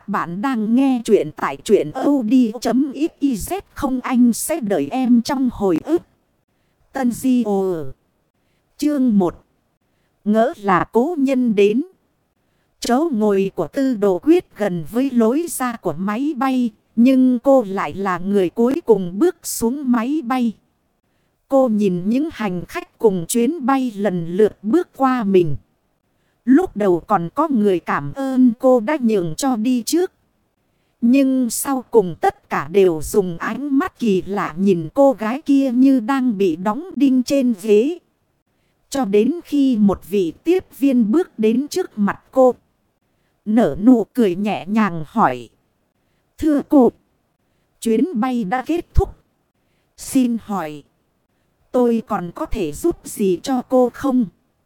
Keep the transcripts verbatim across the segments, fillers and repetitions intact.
Các bạn đang nghe chuyện tại truyện audio.xyz, không anh sẽ đợi em trong hồi ức. Tân Di Ồ Chương một. Ngỡ là cố nhân đến. Chỗ ngồi của Tư Đồ Quyết gần với lối ra của máy bay, nhưng cô lại là người cuối cùng bước xuống máy bay. Cô nhìn những hành khách cùng chuyến bay lần lượt bước qua mình. Lúc đầu còn có người cảm ơn cô đã nhường cho đi trước. Nhưng sau cùng tất cả đều dùng ánh mắt kỳ lạ nhìn cô gái kia như đang bị đóng đinh trên ghế. Cho đến khi một vị tiếp viên bước đến trước mặt cô, nở nụ cười nhẹ nhàng hỏi: "Thưa cô, chuyến bay đã kết thúc. Xin hỏi, tôi còn có thể giúp gì cho cô không?"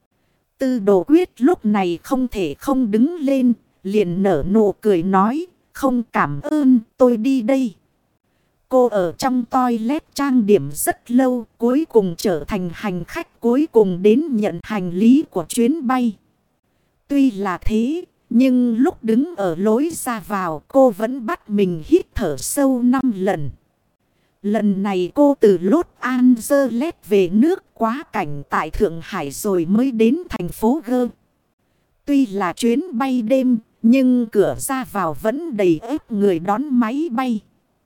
Tư Đồ Quyết lúc này không thể không đứng lên, liền nở nụ cười nói: "Không, cảm ơn, tôi đi đây." Cô ở trong toilet trang điểm rất lâu, cuối cùng trở thành hành khách cuối cùng đến nhận hành lý của chuyến bay. Tuy là thế, nhưng lúc đứng ở lối ra vào, cô vẫn bắt mình hít thở sâu năm lần. Lần này cô từ Los Angeles về nước quá cảnh tại Thượng Hải rồi mới đến thành phố G. Tuy là chuyến bay đêm, nhưng cửa ra vào vẫn đầy ếp người đón máy bay.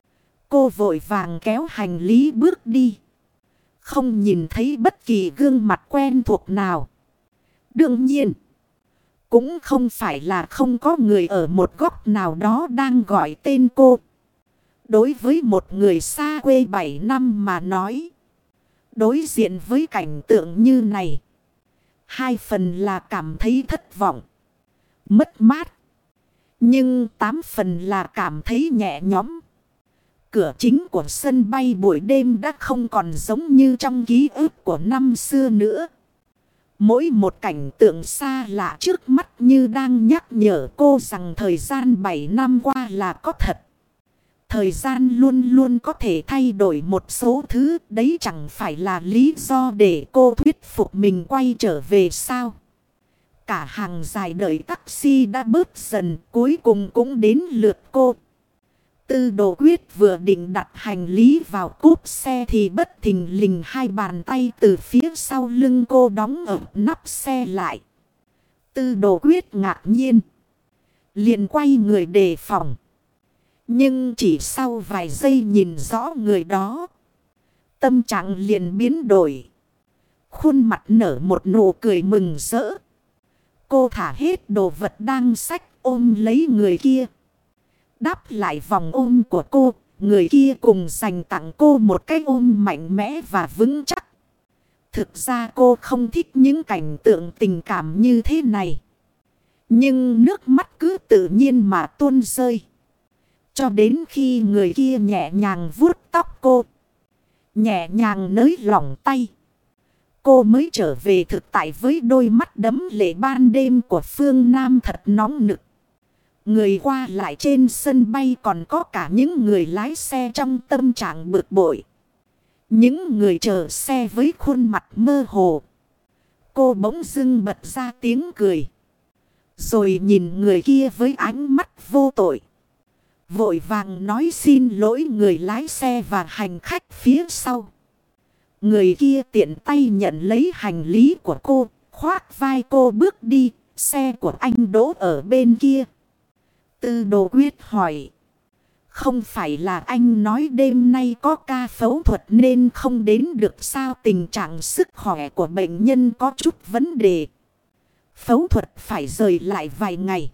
Cô vội vàng kéo hành lý bước đi. Không nhìn thấy bất kỳ gương mặt quen thuộc nào. Đương nhiên, cũng không phải là không có người ở một góc nào đó đang gọi tên cô. Đối với một người xa quê bảy năm mà nói, đối diện với cảnh tượng như này, hai phần là cảm thấy thất vọng, mất mát, nhưng tám phần là cảm thấy nhẹ nhõm. Cửa chính của sân bay buổi đêm đã không còn giống như trong ký ức của năm xưa nữa. Mỗi một cảnh tượng xa lạ trước mắt như đang nhắc nhở cô rằng thời gian bảy năm qua là có thật. Thời gian luôn luôn có thể thay đổi một số thứ, đấy chẳng phải là lý do để cô thuyết phục mình quay trở về sao. Cả hàng dài đợi taxi đã bớt dần, cuối cùng cũng đến lượt cô. Tư Đồ Quyết vừa định đặt hành lý vào cốp xe thì bất thình lình hai bàn tay từ phía sau lưng cô đóng ập nắp xe lại. Tư Đồ Quyết ngạc nhiên, liền quay người đề phòng. Nhưng chỉ sau vài giây nhìn rõ người đó, tâm trạng liền biến đổi. Khuôn mặt nở một nụ cười mừng rỡ. Cô thả hết đồ vật đang xách ôm lấy người kia. Đáp lại vòng ôm của cô, người kia cùng dành tặng cô một cái ôm mạnh mẽ và vững chắc. Thực ra cô không thích những cảnh tượng tình cảm như thế này. Nhưng nước mắt cứ tự nhiên mà tuôn rơi. Cho đến khi người kia nhẹ nhàng vuốt tóc cô, nhẹ nhàng nới lỏng tay, cô mới trở về thực tại với đôi mắt đẫm lệ ban đêm của phương Nam thật nóng nực. Người qua lại trên sân bay còn có cả những người lái xe trong tâm trạng bực bội. Những người chờ xe với khuôn mặt mơ hồ. Cô bỗng dưng bật ra tiếng cười. Rồi nhìn người kia với ánh mắt vô tội. Vội vàng nói xin lỗi người lái xe và hành khách phía sau. Người kia tiện tay nhận lấy hành lý của cô, khoác vai cô bước đi, xe của anh đỗ ở bên kia. Tư Đồ Quyết hỏi: "Không phải là anh nói đêm nay có ca phẫu thuật nên không đến được sao? Tình trạng sức khỏe của bệnh nhân có chút vấn đề. Phẫu thuật phải rời lại vài ngày.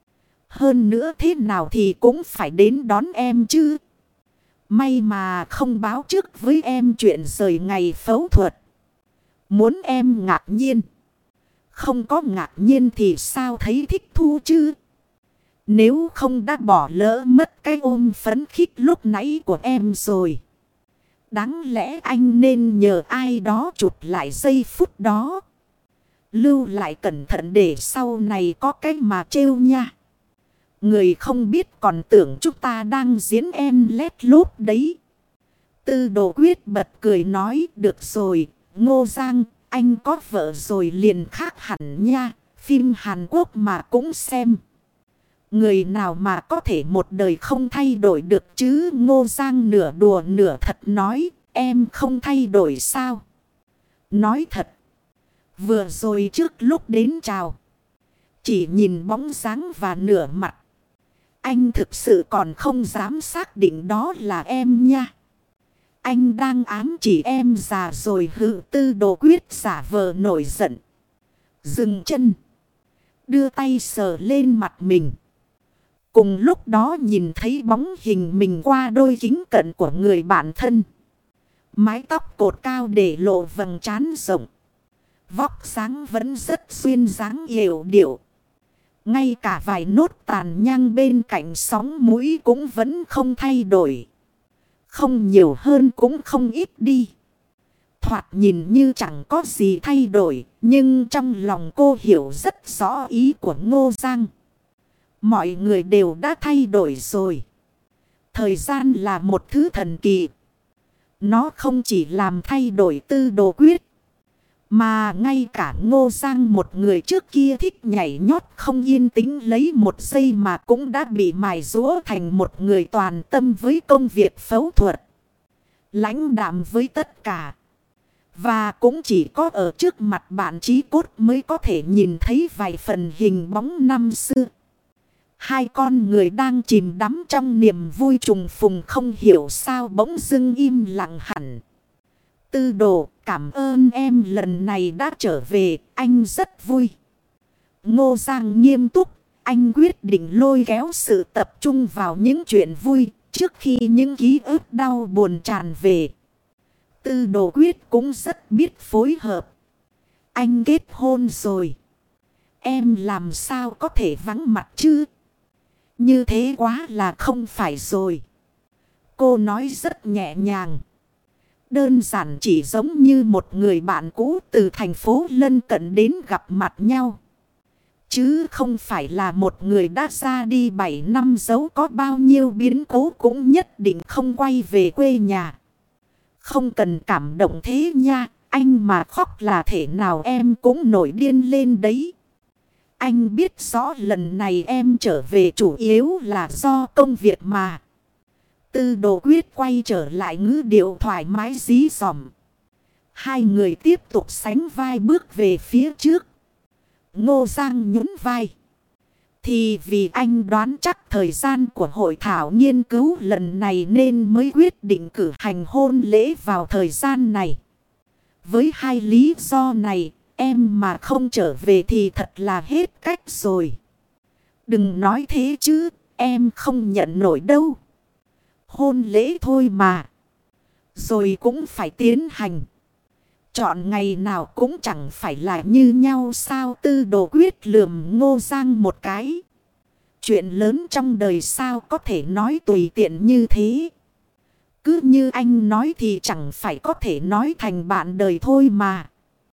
Hơn nữa thế nào thì cũng phải đến đón em chứ. May mà không báo trước với em chuyện rời ngày phẫu thuật. Muốn em ngạc nhiên. Không có ngạc nhiên thì sao thấy thích thú chứ. Nếu không đã bỏ lỡ mất cái ôm phấn khích lúc nãy của em rồi. Đáng lẽ anh nên nhờ ai đó chụp lại giây phút đó. Lưu lại cẩn thận để sau này có cái mà trêu nha. Người không biết còn tưởng chúng ta đang diễn em lét lốt đấy." Tư Đồ Quyết bật cười nói: "Được rồi, Ngô Giang, anh có vợ rồi liền khác hẳn nha. Phim Hàn Quốc mà cũng xem." Người nào mà có thể một đời không thay đổi được chứ? Ngô Giang nửa đùa nửa thật nói. Em không thay đổi sao? Nói thật. Vừa rồi trước lúc đến chào. Chỉ nhìn bóng dáng và nửa mặt. Anh thực sự còn không dám xác định đó là em nha. Anh đang ám chỉ em già rồi hự. Tư Đồ Quyết giả vờ nổi giận. Dừng chân. Đưa tay sờ lên mặt mình. Cùng lúc đó nhìn thấy bóng hình mình qua đôi kính cận của người bạn thân. Mái tóc cột cao để lộ vầng trán rộng. Vóc dáng vẫn rất xuyên dáng yểu điệu. Ngay cả vài nốt tàn nhang bên cạnh sóng mũi cũng vẫn không thay đổi. Không nhiều hơn cũng không ít đi. Thoạt nhìn như chẳng có gì thay đổi. Nhưng trong lòng cô hiểu rất rõ ý của Ngô Giang. Mọi người đều đã thay đổi rồi. Thời gian là một thứ thần kỳ. Nó không chỉ làm thay đổi Tư Đồ Quyết. Mà ngay cả Ngô Giang, một người trước kia thích nhảy nhót không yên tĩnh lấy một giây mà cũng đã bị mài rũa thành một người toàn tâm với công việc phẫu thuật. Lãnh đạm với tất cả. Và cũng chỉ có ở trước mặt bạn chí cốt mới có thể nhìn thấy vài phần hình bóng năm xưa. Hai con người đang chìm đắm trong niềm vui trùng phùng không hiểu sao bỗng dưng im lặng hẳn. Tư Đồ, cảm ơn em lần này đã trở về, anh rất vui. Ngô Giang nghiêm túc, anh quyết định lôi kéo sự tập trung vào những chuyện vui trước khi những ký ức đau buồn tràn về. Tư Đồ Quyết cũng rất biết phối hợp. Anh kết hôn rồi. Em làm sao có thể vắng mặt chứ? Như thế quá là không phải rồi. Cô nói rất nhẹ nhàng. Đơn giản chỉ giống như một người bạn cũ từ thành phố lân cận đến gặp mặt nhau. Chứ không phải là một người đã ra đi bảy năm dấu có bao nhiêu biến cố cũng nhất định không quay về quê nhà. Không cần cảm động thế nha, anh mà khóc là thể nào em cũng nổi điên lên đấy. Anh biết rõ lần này em trở về chủ yếu là do công việc mà. Tư Đồ Quyết quay trở lại ngữ điệu thoải mái dí dỏm. Hai người tiếp tục sánh vai bước về phía trước. Ngô Giang nhún vai. Thì vì anh đoán chắc thời gian của hội thảo nghiên cứu lần này nên mới quyết định cử hành hôn lễ vào thời gian này. Với hai lý do này, em mà không trở về thì thật là hết cách rồi. Đừng nói thế chứ, em không nhận nổi đâu. Hôn lễ thôi mà. Rồi cũng phải tiến hành. Chọn ngày nào cũng chẳng phải là như nhau sao? Tư Đồ Quyết lườm Ngô Giang một cái. Chuyện lớn trong đời sao có thể nói tùy tiện như thế. Cứ như anh nói thì chẳng phải có thể nói thành bạn đời thôi mà.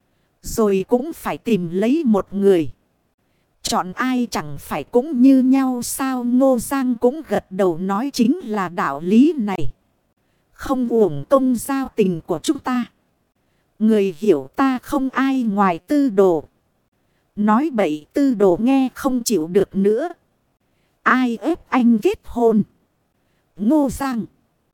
Rồi cũng phải tìm lấy một người. Chọn ai chẳng phải cũng như nhau sao? Ngô Giang cũng gật đầu nói chính là đạo lý này. Không uổng công giao tình của chúng ta. Người hiểu ta không ai ngoài Tư Đồ. Nói bậy. Tư Đồ nghe không chịu được nữa. Ai ép anh kết hôn? Ngô Giang,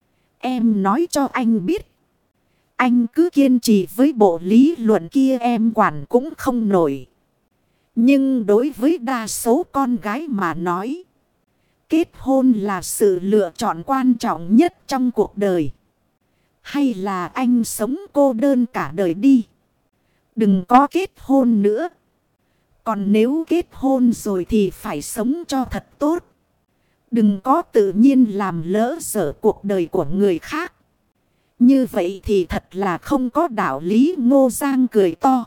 em nói cho anh biết. Anh cứ kiên trì với bộ lý luận kia em quản cũng không nổi. Nhưng đối với đa số con gái mà nói, kết hôn là sự lựa chọn quan trọng nhất trong cuộc đời. Hay là anh sống cô đơn cả đời đi. Đừng có kết hôn nữa. Còn nếu kết hôn rồi thì phải sống cho thật tốt. Đừng có tự nhiên làm lỡ dở cuộc đời của người khác. Như vậy thì thật là không có đạo lý. Ngô Giang cười to.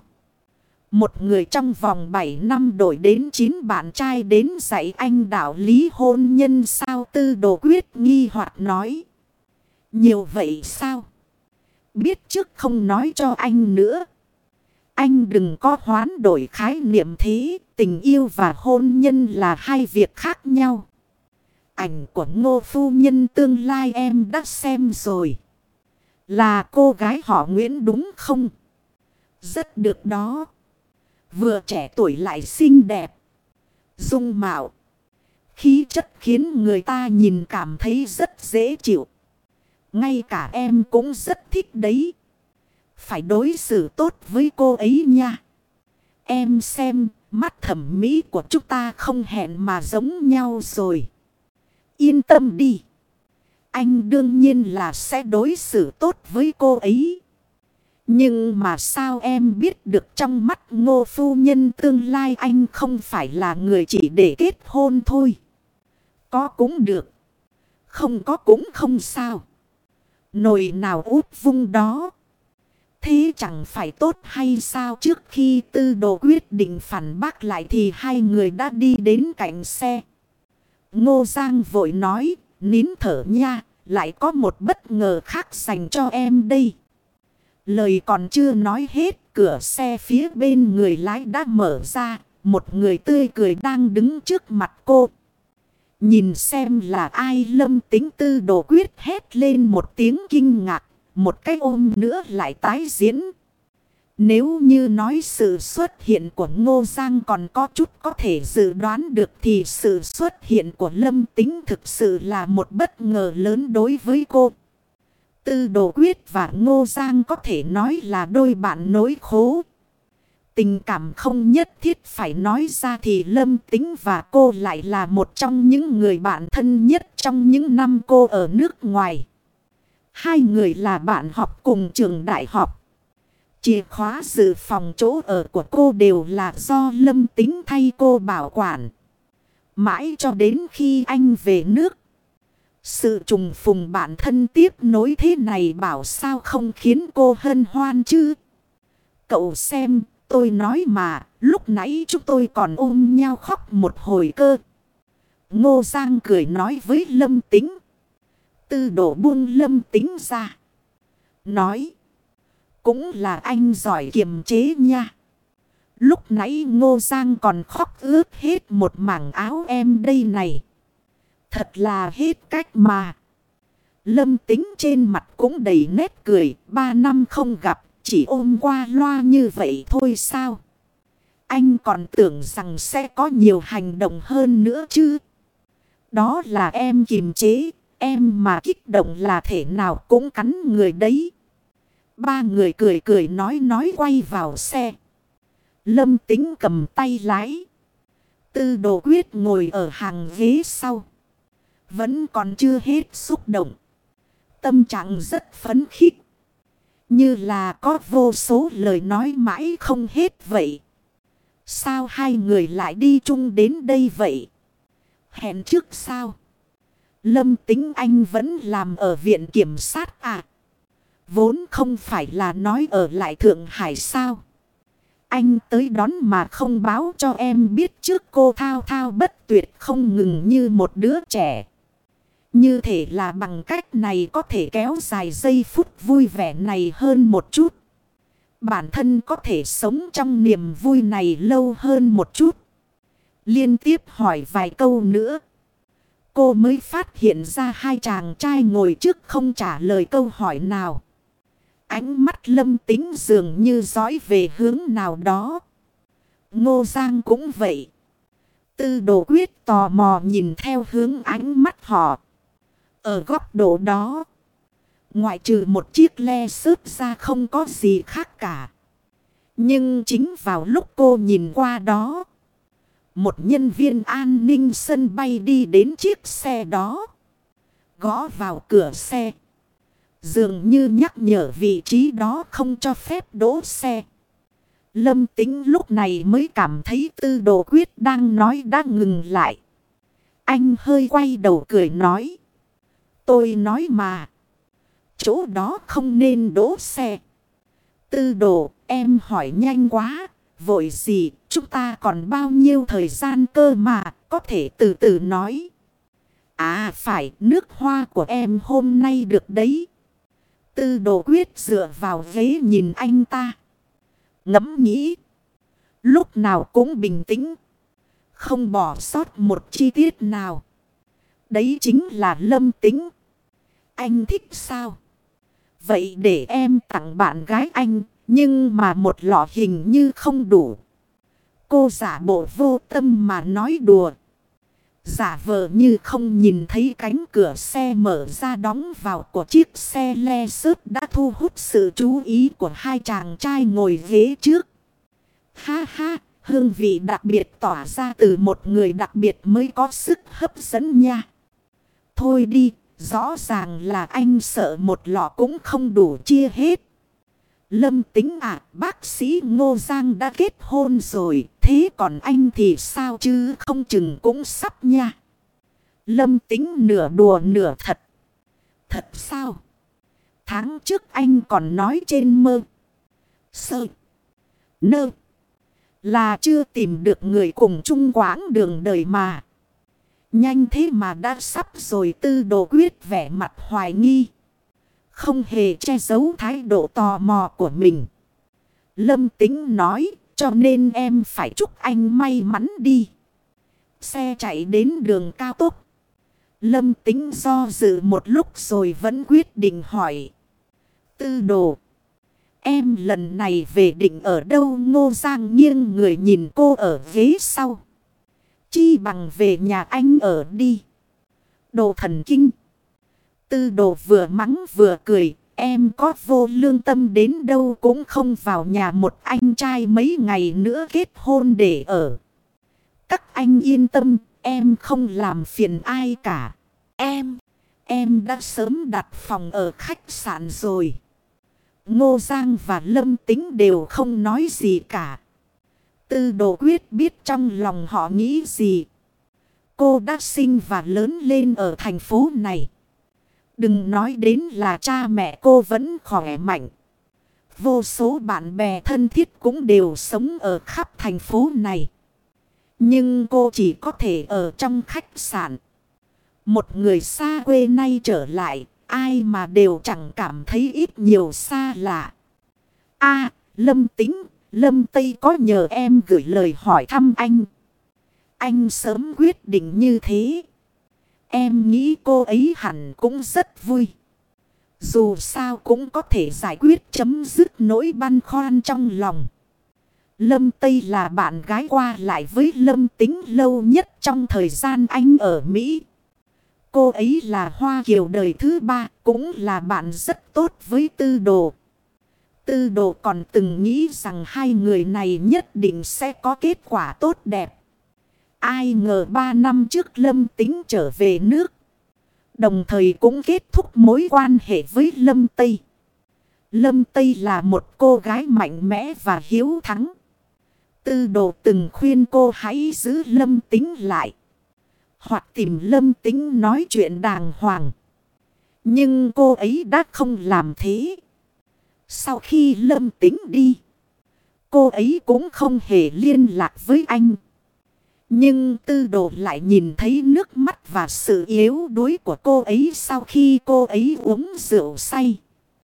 Một người trong vòng bảy năm đổi đến chín bạn trai đến dạy anh đạo lý hôn nhân sao? Tư Đồ Quyết nghi hoặc nói. Nhiều vậy sao? Biết trước không nói cho anh nữa. Anh đừng có hoán đổi khái niệm thế. Tình yêu và hôn nhân là hai việc khác nhau. Ảnh của Ngô phu nhân tương lai em đã xem rồi. Là cô gái họ Nguyễn đúng không? Rất được đó. Vừa trẻ tuổi lại xinh đẹp. Dung mạo Khí chất khiến người ta nhìn cảm thấy rất dễ chịu. Ngay cả em cũng rất thích đấy. Phải đối xử tốt với cô ấy nha. Em xem, mắt thẩm mỹ của chúng ta không hẹn mà giống nhau rồi. Yên tâm đi. Anh đương nhiên là sẽ đối xử tốt với cô ấy. Nhưng mà sao em biết được trong mắt Ngô phu nhân tương lai anh không phải là người chỉ để kết hôn thôi. Có cũng được. Không có cũng không sao. Nồi nào út vung đó. Thế chẳng phải tốt hay sao? Trước khi Tư Đồ quyết định phản bác lại thì hai người đã đi đến cạnh xe. Ngô Giang vội nói, nín thở nha, lại có một bất ngờ khác dành cho em đây. Lời còn chưa nói hết, cửa xe phía bên người lái đã mở ra, một người tươi cười đang đứng trước mặt cô. Nhìn xem là ai, Lâm Tính Tư Đồ quyết hét lên một tiếng kinh ngạc, một cái ôm nữa lại tái diễn. Nếu như nói sự xuất hiện của Ngô Giang còn có chút có thể dự đoán được thì sự xuất hiện của Lâm Tính thực sự là một bất ngờ lớn đối với cô. Tư Đồ quyết và Ngô Giang có thể nói là đôi bạn nối khố. Tình cảm không nhất thiết phải nói ra thì Lâm Tính và cô lại là một trong những người bạn thân nhất trong những năm cô ở nước ngoài. Hai người là bạn học cùng trường đại học. Chìa khóa dự phòng chỗ ở của cô đều là do Lâm Tính thay cô bảo quản. Mãi cho đến khi anh về nước. Sự trùng phùng bạn thân tiếp nối thế này bảo sao không khiến cô hân hoan chứ. Cậu xem, tôi nói mà, lúc nãy chúng tôi còn ôm nhau khóc một hồi cơ. Ngô Giang cười nói với Lâm Tính. Tư Đồ buông Lâm Tính ra. Nói. Cũng là anh giỏi kiềm chế nha. Lúc nãy Ngô Giang còn khóc ướt hết một mảng áo em đây này. Thật là hết cách mà. Lâm Tính trên mặt cũng đầy nét cười. Ba năm không gặp, chỉ ôm qua loa như vậy thôi sao? Anh còn tưởng rằng sẽ có nhiều hành động hơn nữa chứ. Đó là em kiềm chế. Em mà kích động là thể nào cũng cắn người đấy. Ba người cười cười nói nói quay vào xe. Lâm Tính cầm tay lái. Tư Đồ quyết ngồi ở hàng ghế sau. Vẫn còn chưa hết xúc động. Tâm trạng rất phấn khích. Như là có vô số lời nói mãi không hết vậy. Sao hai người lại đi chung đến đây vậy? Hẹn trước sao? Lâm Tính anh vẫn làm ở viện kiểm sát à? Vốn không phải là nói ở lại Thượng Hải sao? Anh tới đón mà không báo cho em biết trước, cô thao thao bất tuyệt không ngừng như một đứa trẻ. Như thể là bằng cách này có thể kéo dài giây phút vui vẻ này hơn một chút. Bản thân có thể sống trong niềm vui này lâu hơn một chút. Liên tiếp hỏi vài câu nữa. Cô mới phát hiện ra hai chàng trai ngồi trước không trả lời câu hỏi nào. Ánh mắt Lâm Tính dường như dõi về hướng nào đó. Ngô Giang cũng vậy. Tư Đồ quyết tò mò nhìn theo hướng ánh mắt họ. Ở góc độ đó, ngoại trừ một chiếc le sớt ra không có gì khác cả. Nhưng chính vào lúc cô nhìn qua đó, một nhân viên an ninh sân bay đi đến chiếc xe đó. Gõ vào cửa xe. Dường như nhắc nhở vị trí đó không cho phép đỗ xe. Lâm Tính lúc này mới cảm thấy Tư Đồ quyết đang nói đã ngừng lại. Anh hơi quay đầu cười nói. Tôi nói mà. Chỗ đó không nên đỗ xe. Tư Đồ, em hỏi nhanh quá. Vội gì, chúng ta còn bao nhiêu thời gian cơ mà, có thể từ từ nói. À phải, nước hoa của em hôm nay được đấy. Tư Đồ quyết dựa vào ghế nhìn anh ta. Ngẫm nghĩ. Lúc nào cũng bình tĩnh. Không bỏ sót một chi tiết nào. Đấy chính là Lâm Tính. Anh thích sao? Vậy để em tặng bạn gái anh. Nhưng mà một lọ hình như không đủ. Cô giả bộ vô tâm mà nói đùa. Giả vờ như không nhìn thấy cánh cửa xe mở ra đóng vào của chiếc xe Lexus đã thu hút sự chú ý của hai chàng trai ngồi ghế trước. Ha ha, hương vị đặc biệt tỏa ra từ một người đặc biệt mới có sức hấp dẫn nha. Thôi đi, rõ ràng là anh sợ một lọ cũng không đủ chia hết. Lâm Tính à, bác sĩ Ngô Giang đã kết hôn rồi, thế còn anh thì sao chứ, không chừng cũng sắp nha. Lâm Tính nửa đùa nửa thật. Thật sao? Tháng trước anh còn nói trên mơ. Sơ. Nơ. Là chưa tìm được người cùng chung quãng đường đời mà. Nhanh thế mà đã sắp rồi. Tư Đồ Quyết vẻ mặt hoài nghi. Không hề che giấu thái độ tò mò của mình. Lâm Tính nói, cho nên em phải chúc anh may mắn đi. Xe chạy đến đường cao tốc. Lâm Tính do dự một lúc rồi vẫn quyết định hỏi. Tư Đồ, em lần này về định ở đâu? Ngô Giang nghiêng người nhìn cô ở ghế sau. Chi bằng về nhà anh ở đi. Đồ thần kinh. Tư Đồ vừa mắng vừa cười. Em có vô lương tâm đến đâu cũng không vào nhà một anh trai mấy ngày nữa kết hôn để ở. Các anh yên tâm, em không làm phiền ai cả. Em, em đã sớm đặt phòng ở khách sạn rồi. Ngô Giang và Lâm Tính đều không nói gì cả. Tư Đồ Quyết biết trong lòng họ nghĩ gì. Cô đã sinh và lớn lên ở thành phố này. Đừng nói đến là cha mẹ cô vẫn khỏe mạnh. Vô số bạn bè thân thiết cũng đều sống ở khắp thành phố này. Nhưng cô chỉ có thể ở trong khách sạn. Một người xa quê nay trở lại, ai mà đều chẳng cảm thấy ít nhiều xa lạ. A, Lâm Tính, Lâm Tây có nhờ em gửi lời hỏi thăm anh. Anh sớm quyết định như thế. Em nghĩ cô ấy hẳn cũng rất vui. Dù sao cũng có thể giải quyết chấm dứt nỗi băn khoăn trong lòng. Lâm Tây là bạn gái qua lại với Lâm Tính lâu nhất trong thời gian anh ở Mỹ. Cô ấy là Hoa Kiều đời thứ ba, cũng là bạn rất tốt với Tư Đồ. Tư Đồ còn từng nghĩ rằng hai người này nhất định sẽ có kết quả tốt đẹp. Ai ngờ ba năm trước Lâm Tính trở về nước. Đồng thời cũng kết thúc mối quan hệ với Lâm Tây. Lâm Tây là một cô gái mạnh mẽ và hiếu thắng. Tư Đồ từng khuyên cô hãy giữ Lâm Tính lại. Hoặc tìm Lâm Tính nói chuyện đàng hoàng. Nhưng cô ấy đã không làm thế. Sau khi Lâm Tính đi, cô ấy cũng không hề liên lạc với anh. Nhưng Tư Đồ lại nhìn thấy nước mắt và sự yếu đuối của cô ấy sau khi cô ấy uống rượu say.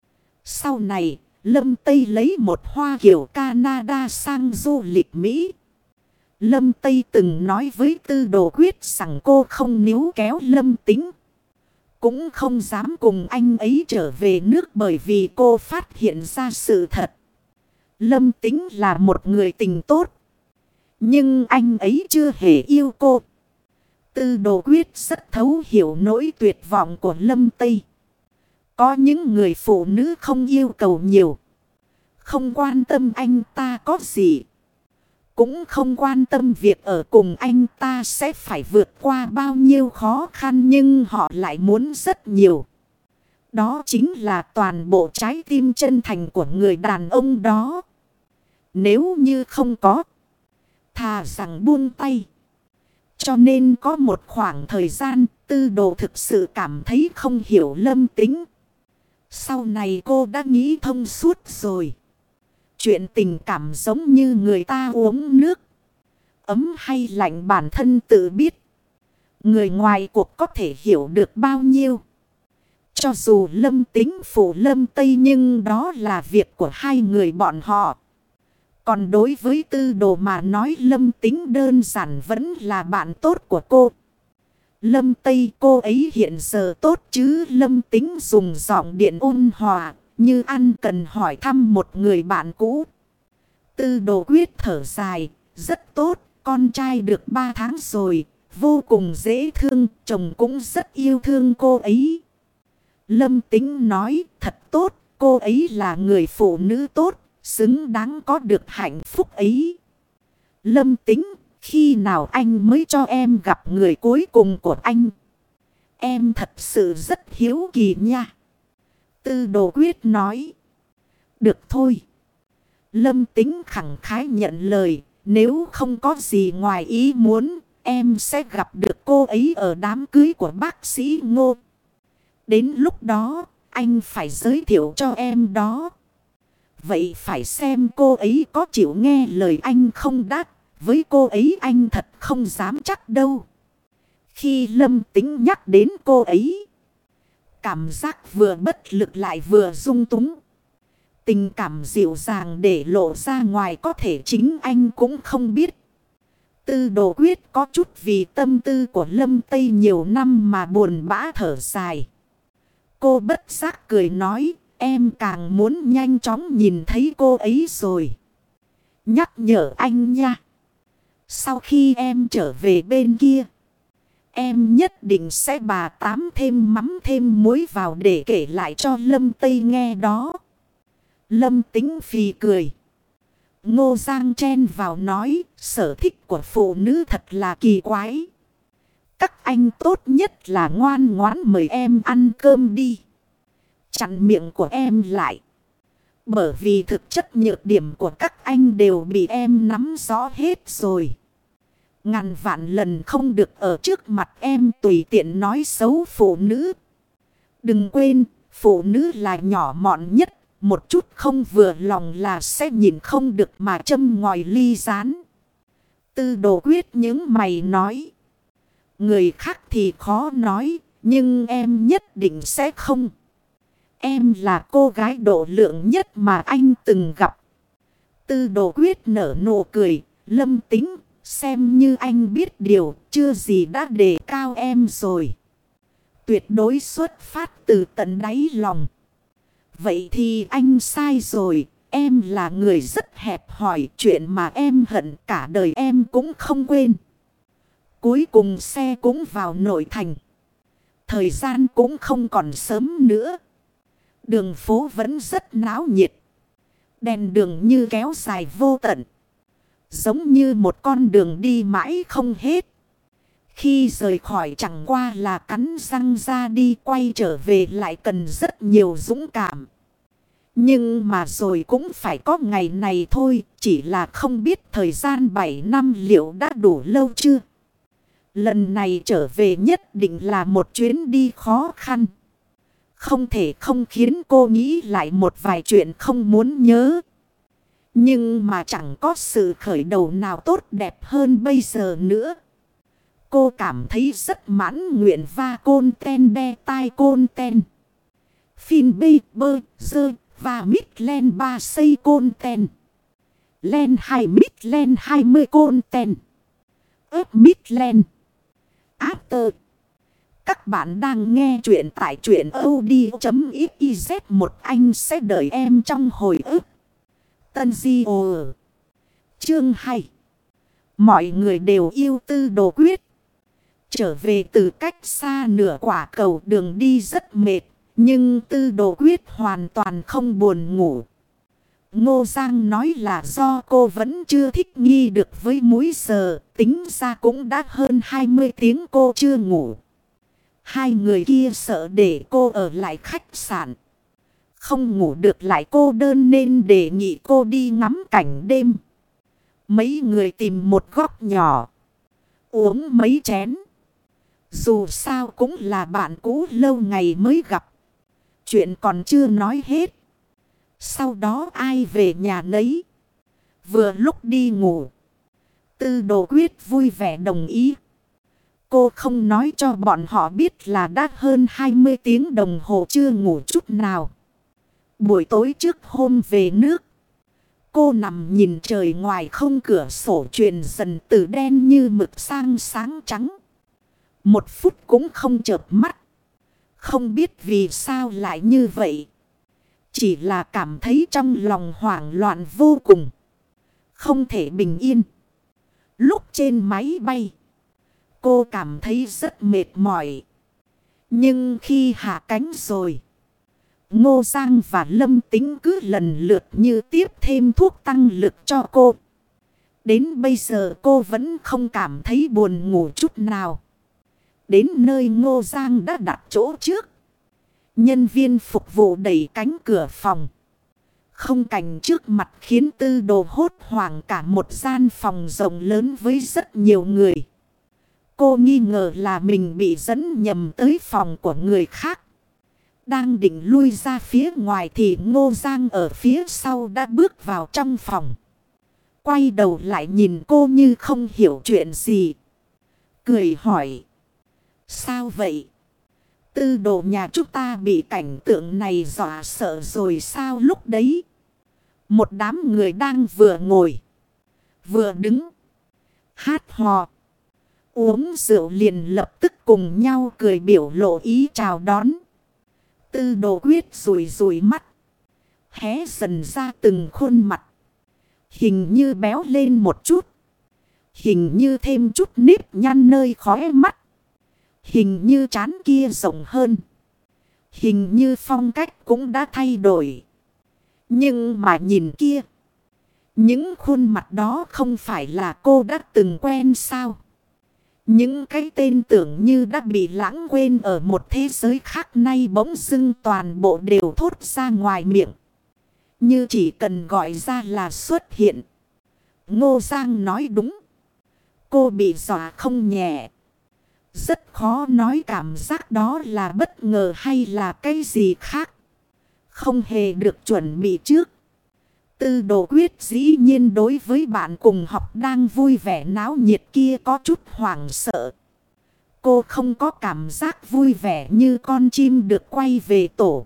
Sau này, Lâm Tây lấy một Hoa Kiều Canada sang du lịch Mỹ. Lâm Tây từng nói với Tư Đồ Quyết rằng cô không níu kéo Lâm Tính. Cũng không dám cùng anh ấy trở về nước bởi vì cô phát hiện ra sự thật. Lâm Tính là một người tình tốt. Nhưng anh ấy chưa hề yêu cô. Tư Đồ Quyết rất thấu hiểu nỗi tuyệt vọng của Lâm Tây. Có những người phụ nữ không yêu cầu nhiều. Không quan tâm anh ta có gì. Cũng không quan tâm việc ở cùng anh ta sẽ phải vượt qua bao nhiêu khó khăn, nhưng họ lại muốn rất nhiều. Đó chính là toàn bộ trái tim chân thành của người đàn ông đó. Nếu như không có, thà rằng buông tay. Cho nên có một khoảng thời gian Tư Đồ thực sự cảm thấy không hiểu Lâm Tính. Sau này cô đã nghĩ thông suốt rồi. Chuyện tình cảm giống như người ta uống nước. Ấm hay lạnh bản thân tự biết. Người ngoài cuộc có thể hiểu được bao nhiêu. Cho dù Lâm Tính phụ Lâm Tây nhưng đó là việc của hai người bọn họ. Còn đối với Tư Đồ mà nói, Lâm Tính đơn giản vẫn là bạn tốt của cô. Lâm Tây cô ấy hiện giờ tốt chứ? Lâm Tính dùng giọng điện ôn hòa, như ăn cần hỏi thăm một người bạn cũ. Tư Đồ Quyết thở dài, rất tốt, con trai được ba tháng rồi, vô cùng dễ thương, chồng cũng rất yêu thương cô ấy. Lâm Tính nói, thật tốt, cô ấy là người phụ nữ tốt, xứng đáng có được hạnh phúc ấy. Lâm Tính, khi nào anh mới cho em gặp người cuối cùng của anh? Em thật sự rất hiếu kỳ nha. Tư Đồ Quyết nói. Được thôi. Lâm Tính khẳng khái nhận lời. Nếu không có gì ngoài ý muốn, em sẽ gặp được cô ấy ở đám cưới của bác sĩ Ngô. Đến lúc đó, anh phải giới thiệu cho em đó. Vậy phải xem cô ấy có chịu nghe lời anh không đắt. Với cô ấy anh thật không dám chắc đâu. Khi Lâm Tính nhắc đến cô ấy, cảm giác vừa bất lực lại vừa rung túng. Tình cảm dịu dàng để lộ ra ngoài có thể chính anh cũng không biết. Tư Đồ Quyết có chút vì tâm tư của Lâm Tây nhiều năm mà buồn bã thở dài. Cô bất giác cười nói, em càng muốn nhanh chóng nhìn thấy cô ấy rồi. Nhắc nhở anh nha. Sau khi em trở về bên kia, em nhất định sẽ bà tám thêm mắm thêm muối vào để kể lại cho Lâm Tây nghe đó. Lâm Tính phì cười. Ngô Giang chen vào nói, sở thích của phụ nữ thật là kỳ quái. Các anh tốt nhất là ngoan ngoãn mời em ăn cơm đi. Chặn miệng của em lại. Bởi vì thực chất nhược điểm của các anh đều bị em nắm rõ hết rồi. Ngàn vạn lần không được ở trước mặt em tùy tiện nói xấu phụ nữ. Đừng quên, phụ nữ là nhỏ mọn nhất. Một chút không vừa lòng là sẽ nhìn không được mà châm ngòi ly gián. Tư Đồ Quyết những mày nói. Người khác thì khó nói, nhưng em nhất định sẽ không. Em là cô gái độ lượng nhất mà anh từng gặp. Tư Đồ Quyết nở nụ cười, Lâm Tính, xem như anh biết điều, chưa gì đã đề cao em rồi. Tuyệt đối xuất phát từ tận đáy lòng. Vậy thì anh sai rồi, em là người rất hẹp hòi, chuyện mà em hận cả đời em cũng không quên. Cuối cùng xe cũng vào nội thành. Thời gian cũng không còn sớm nữa. Đường phố vẫn rất náo nhiệt. Đèn đường như kéo dài vô tận. Giống như một con đường đi mãi không hết. Khi rời khỏi chẳng qua là cắn răng ra đi, quay trở về lại cần rất nhiều dũng cảm. Nhưng mà rồi cũng phải có ngày này thôi, chỉ là không biết thời gian bảy năm liệu đã đủ lâu chưa. Lần này trở về nhất định là một chuyến đi khó khăn. Không thể không khiến cô nghĩ lại một vài chuyện không muốn nhớ. Nhưng mà chẳng có sự khởi đầu nào tốt đẹp hơn bây giờ nữa. Cô cảm thấy rất mãn nguyện và côn ten đe tai côn ten. Phin bê bơ dơ và mít len ba xây côn ten. Len hai mít len hai mươi côn ten. ớp mít len. After. Các bạn đang nghe chuyện tại truyện audio.xyz. Một anh sẽ đợi em trong hồi ức. Tân Di Ồ. Chương hai. Mọi người đều yêu Tư Đồ Quyết. Trở về từ cách xa nửa quả cầu đường đi rất mệt. Nhưng Tư Đồ Quyết hoàn toàn không buồn ngủ. Ngô Giang nói là do cô vẫn chưa thích nghi được với múi giờ. Tính ra cũng đã hơn hai mươi tiếng cô chưa ngủ. Hai người kia sợ để cô ở lại khách sạn. Không ngủ được lại cô đơn nên đề nghị cô đi ngắm cảnh đêm. Mấy người tìm một góc nhỏ. Uống mấy chén. Dù sao cũng là bạn cũ lâu ngày mới gặp. Chuyện còn chưa nói hết. Sau đó ai về nhà nấy. Vừa lúc đi ngủ. Tư Đồ Quyết vui vẻ đồng ý. Cô không nói cho bọn họ biết là đã hơn hai mươi tiếng đồng hồ chưa ngủ chút nào. Buổi tối trước hôm về nước. Cô nằm nhìn trời ngoài không cửa sổ chuyển dần từ đen như mực sang sáng trắng. Một phút cũng không chợp mắt. Không biết vì sao lại như vậy. Chỉ là cảm thấy trong lòng hoảng loạn vô cùng. Không thể bình yên. Lúc trên máy bay. Cô cảm thấy rất mệt mỏi. Nhưng khi hạ cánh rồi, Ngô Giang và Lâm Tính cứ lần lượt như tiếp thêm thuốc tăng lực cho cô. Đến bây giờ cô vẫn không cảm thấy buồn ngủ chút nào. Đến nơi Ngô Giang đã đặt chỗ trước, nhân viên phục vụ đẩy cánh cửa phòng. Không cảnh trước mặt khiến Tư Đồ hốt hoảng, cả một gian phòng rộng lớn với rất nhiều người. Cô nghi ngờ là mình bị dẫn nhầm tới phòng của người khác. Đang định lui ra phía ngoài thì Ngô Giang ở phía sau đã bước vào trong phòng. Quay đầu lại nhìn cô như không hiểu chuyện gì. Cười hỏi: sao vậy? Tư Đồ nhà chúng ta bị cảnh tượng này dọa sợ rồi sao? Lúc đấy, một đám người đang vừa ngồi, vừa đứng, hát hò, uống rượu liền lập tức cùng nhau cười biểu lộ ý chào đón. Tư Đồ Quyết rủi rủi mắt, hé dần ra từng khuôn mặt. Hình như béo lên một chút, hình như thêm chút nếp nhăn nơi khóe mắt, hình như trán kia rộng hơn, hình như phong cách cũng đã thay đổi. Nhưng mà nhìn kia, những khuôn mặt đó không phải là cô đã từng quen sao? Những cái tên tưởng như đã bị lãng quên ở một thế giới khác nay bỗng dưng toàn bộ đều thốt ra ngoài miệng. Như chỉ cần gọi ra là xuất hiện. Ngô Giang nói đúng. Cô bị dọa không nhẹ. Rất khó nói cảm giác đó là bất ngờ hay là cái gì khác. Không hề được chuẩn bị trước. Tư Đồ Quyết dĩ nhiên đối với bạn cùng học đang vui vẻ náo nhiệt kia có chút hoảng sợ. Cô không có cảm giác vui vẻ như con chim được quay về tổ,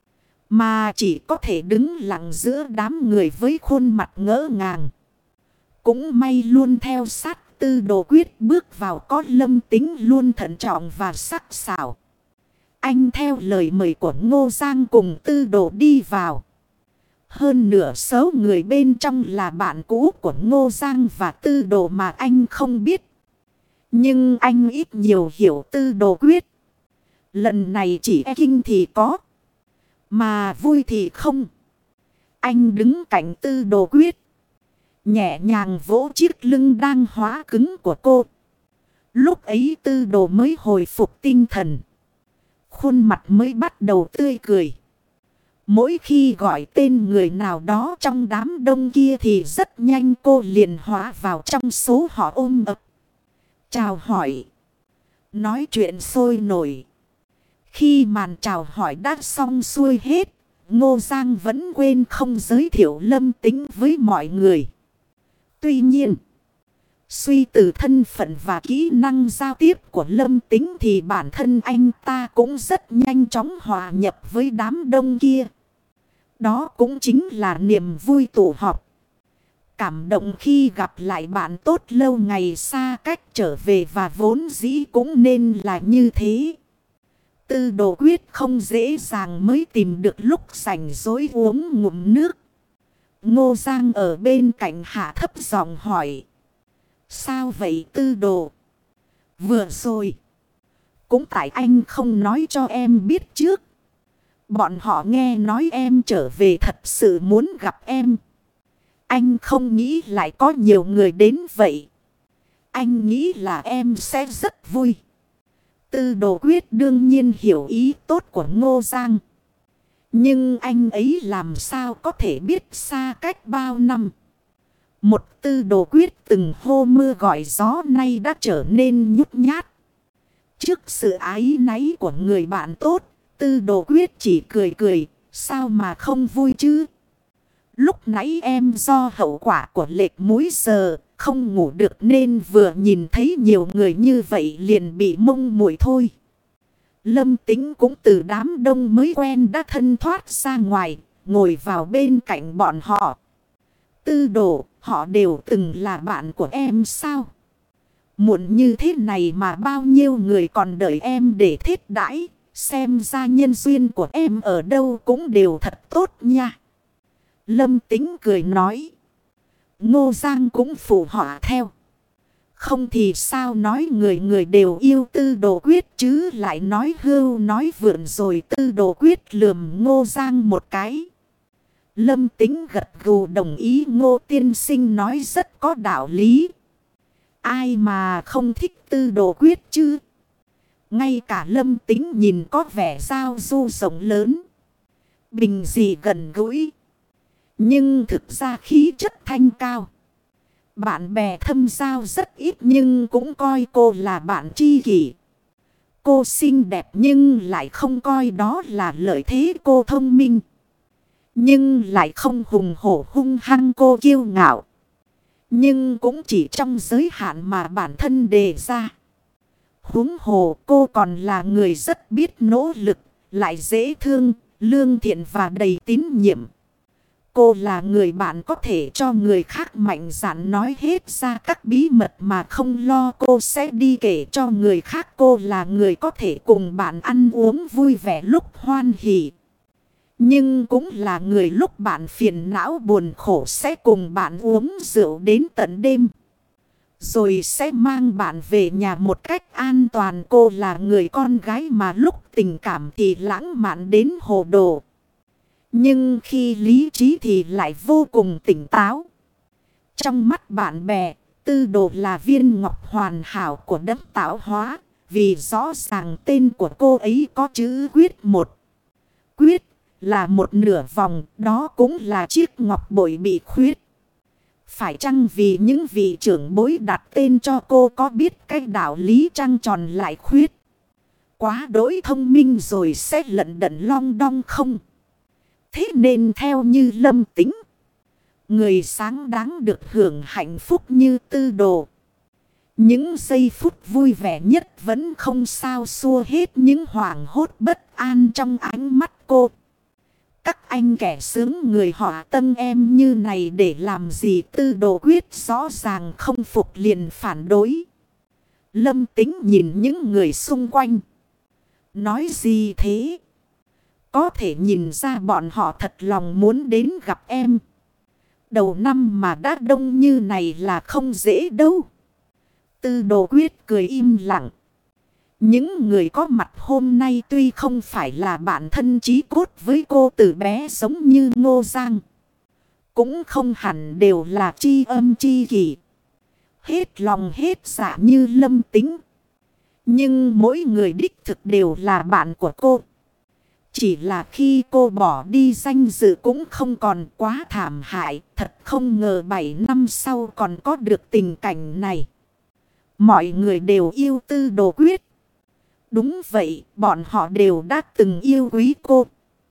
mà chỉ có thể đứng lặng giữa đám người với khuôn mặt ngỡ ngàng. Cũng may luôn theo sát Tư Đồ Quyết bước vào có Lâm Tính luôn thận trọng và sắc sảo. Anh theo lời mời của Ngô Giang cùng Tư Đồ đi vào. Hơn nửa số người bên trong là bạn cũ của Ngô Giang và Tư Đồ mà anh không biết. Nhưng anh ít nhiều hiểu Tư Đồ Quyết. Lần này chỉ e kinh thì có, mà vui thì không. Anh đứng cạnh Tư Đồ Quyết, nhẹ nhàng vỗ chiếc lưng đang hóa cứng của cô. Lúc ấy Tư Đồ mới hồi phục tinh thần, khuôn mặt mới bắt đầu tươi cười. Mỗi khi gọi tên người nào đó trong đám đông kia thì rất nhanh cô liền hóa vào trong số họ ôm ập, chào hỏi, nói chuyện sôi nổi. Khi màn chào hỏi đã xong xuôi hết, Ngô Giang vẫn quên không giới thiệu Lâm Tính với mọi người. Tuy nhiên, suy từ thân phận và kỹ năng giao tiếp của Lâm Tính thì bản thân anh ta cũng rất nhanh chóng hòa nhập với đám đông kia. Đó cũng chính là niềm vui tụ họp. Cảm động khi gặp lại bạn tốt lâu ngày xa cách trở về, và vốn dĩ cũng nên là như thế. Tư Đồ Quyết không dễ dàng mới tìm được lúc rảnh rỗi uống ngụm nước. Ngô Giang ở bên cạnh hạ thấp giọng hỏi: sao vậy Tư Đồ? Vừa rồi, cũng tại anh không nói cho em biết trước. Bọn họ nghe nói em trở về thật sự muốn gặp em. Anh không nghĩ lại có nhiều người đến vậy. Anh nghĩ là em sẽ rất vui. Tư Đồ Quyết đương nhiên hiểu ý tốt của Ngô Giang. Nhưng anh ấy làm sao có thể biết xa cách bao năm. Một Tư Đồ Quyết từng hô mưa gọi gió nay đã trở nên nhút nhát. Trước sự ái náy của người bạn tốt, Tư Đồ Quyết chỉ cười cười, sao mà không vui chứ? Lúc nãy em do hậu quả của lệch múi giờ, không ngủ được nên vừa nhìn thấy nhiều người như vậy liền bị mông muội thôi. Lâm Tính cũng từ đám đông mới quen đã thân thoát ra ngoài, ngồi vào bên cạnh bọn họ. Tư Đồ, họ đều từng là bạn của em sao? Muộn như thế này mà bao nhiêu người còn đợi em để thiết đãi. Xem ra nhân duyên của em ở đâu cũng đều thật tốt nha. Lâm Tính cười nói. Ngô Giang cũng phụ họa theo. Không thì sao nói người người đều yêu Tư Đồ Quyết chứ lại nói hưu nói vượn rồi. Tư Đồ Quyết lườm Ngô Giang một cái. Lâm Tính gật gù đồng ý, Ngô tiên sinh nói rất có đạo lý. Ai mà không thích Tư Đồ Quyết chứ? Ngay cả Lâm Tính nhìn có vẻ giao du rộng lớn, bình dị gần gũi, nhưng thực ra khí chất thanh cao. Bạn bè thâm giao rất ít nhưng cũng coi cô là bạn tri kỷ. Cô xinh đẹp nhưng lại không coi đó là lợi thế. Cô thông minh nhưng lại không hùng hổ hung hăng. Cô kiêu ngạo nhưng cũng chỉ trong giới hạn mà bản thân đề ra. Huống hồ cô còn là người rất biết nỗ lực, lại dễ thương, lương thiện và đầy tín nhiệm. Cô là người bạn có thể cho người khác mạnh dạn nói hết ra các bí mật mà không lo cô sẽ đi kể cho người khác. Cô là người có thể cùng bạn ăn uống vui vẻ lúc hoan hỉ, nhưng cũng là người lúc bạn phiền não buồn khổ sẽ cùng bạn uống rượu đến tận đêm, rồi sẽ mang bạn về nhà một cách an toàn. Cô là người con gái mà lúc tình cảm thì lãng mạn đến hồ đồ, nhưng khi lý trí thì lại vô cùng tỉnh táo. Trong mắt bạn bè, Tư Đồ là viên ngọc hoàn hảo của đấng tạo hóa. Vì rõ ràng tên của cô ấy có chữ quyết một. Quyết là một nửa vòng, đó cũng là chiếc ngọc bội bị khuyết. Phải chăng vì những vị trưởng bối đặt tên cho cô có biết cái đạo lý trăng tròn lại khuyết? Quá đỗi thông minh rồi sẽ lận đận long đong không? Thế nên theo như Lâm Tính, người sáng đáng được hưởng hạnh phúc như Tư Đồ, những giây phút vui vẻ nhất vẫn không sao xua hết những hoảng hốt bất an trong ánh mắt cô. Các anh kẻ sướng người họ Tân em như này để làm gì? Tư Đồ Quyết rõ ràng không phục liền phản đối. Lâm Tính nhìn những người xung quanh, nói gì thế? Có thể nhìn ra bọn họ thật lòng muốn đến gặp em. Đầu năm mà đã đông như này là không dễ đâu. Tư Đồ Quyết cười im lặng. Những người có mặt hôm nay tuy không phải là bạn thân chí cốt với cô từ bé giống như Ngô Giang, cũng không hẳn đều là tri âm tri kỷ, hết lòng hết dạ như Lâm Tính. Nhưng mỗi người đích thực đều là bạn của cô. Chỉ là khi cô bỏ đi danh dự cũng không còn, quá thảm hại. Thật không ngờ bảy năm sau còn có được tình cảnh này. Mọi người đều yêu Tư Đồ Quyết. Đúng vậy, bọn họ đều đã từng yêu quý cô.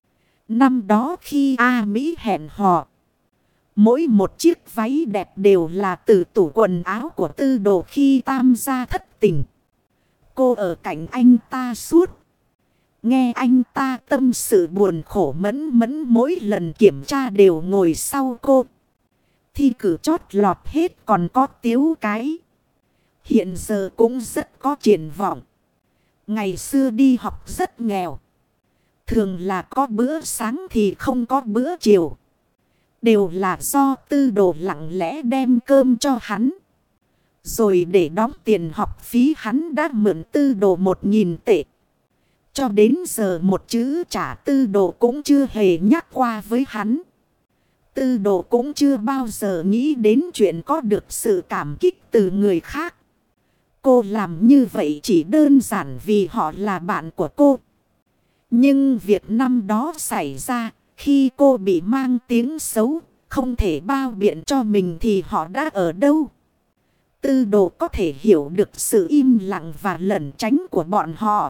Năm đó khi A Mỹ hẹn hò, mỗi một chiếc váy đẹp đều là từ tủ quần áo của Tư Đồ khi tam gia thất tình. Cô ở cạnh anh ta suốt. Nghe anh ta tâm sự buồn khổ mẫn mẫn, mỗi lần kiểm tra đều ngồi sau cô. Thi cử chót lọt hết còn có tiếu cái. Hiện giờ cũng rất có triển vọng. Ngày xưa đi học rất nghèo. Thường là có bữa sáng thì không có bữa chiều. Đều là do Tư Đồ lặng lẽ đem cơm cho hắn. Rồi để đóng tiền học phí hắn đã mượn Tư Đồ một nghìn tệ. Cho đến giờ một chữ trả Tư Đồ cũng chưa hề nhắc qua với hắn. Tư Đồ cũng chưa bao giờ nghĩ đến chuyện có được sự cảm kích từ người khác. Cô làm như vậy chỉ đơn giản vì họ là bạn của cô. Nhưng việc năm đó xảy ra, khi cô bị mang tiếng xấu, không thể bao biện cho mình thì họ đã ở đâu? Tư Đồ có thể hiểu được sự im lặng và lẩn tránh của bọn họ.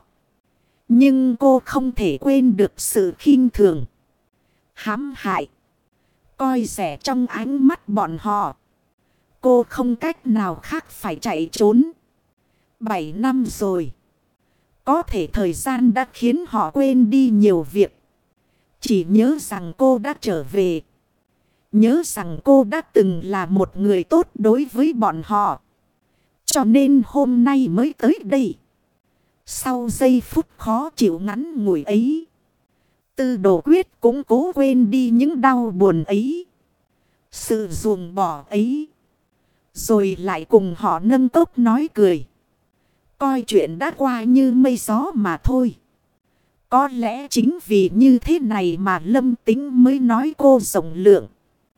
Nhưng cô không thể quên được sự khinh thường, hãm hại, coi rẻ trong ánh mắt bọn họ. Cô không cách nào khác phải chạy trốn. Bảy năm rồi. Có thể thời gian đã khiến họ quên đi nhiều việc. Chỉ nhớ rằng cô đã trở về. Nhớ rằng cô đã từng là một người tốt đối với bọn họ. Cho nên hôm nay mới tới đây. Sau giây phút khó chịu ngắn ngủi ấy, Tư Đồ Quyết cũng cố quên đi những đau buồn ấy, sự ruồng bỏ ấy. Rồi lại cùng họ nâng cốc nói cười. Coi chuyện đã qua như mây gió mà thôi. Có lẽ chính vì như thế này mà Lâm Tính mới nói cô rộng lượng.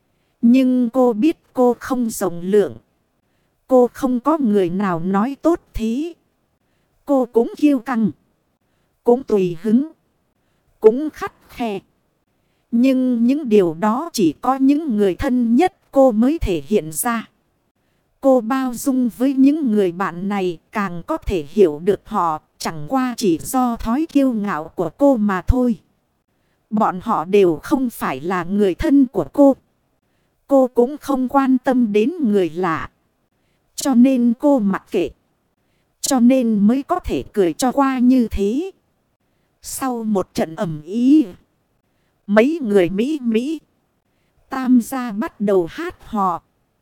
Nhưng cô biết cô không rộng lượng. Cô không có người nào nói tốt thế. Cô cũng kiêu căng. Cũng tùy hứng. Cũng khắt khe. Nhưng những điều đó chỉ có những người thân nhất cô mới thể hiện ra. Cô bao dung với những người bạn này càng có thể hiểu được họ, chẳng qua chỉ do thói kiêu ngạo của cô mà thôi. Bọn họ đều không phải là người thân của cô. Cô cũng không quan tâm đến người lạ. Cho nên cô mặc kệ. Cho nên mới có thể cười cho qua như thế. Sau một trận ầm ĩ, mấy người Mỹ Mỹ tam gia bắt đầu hát hò.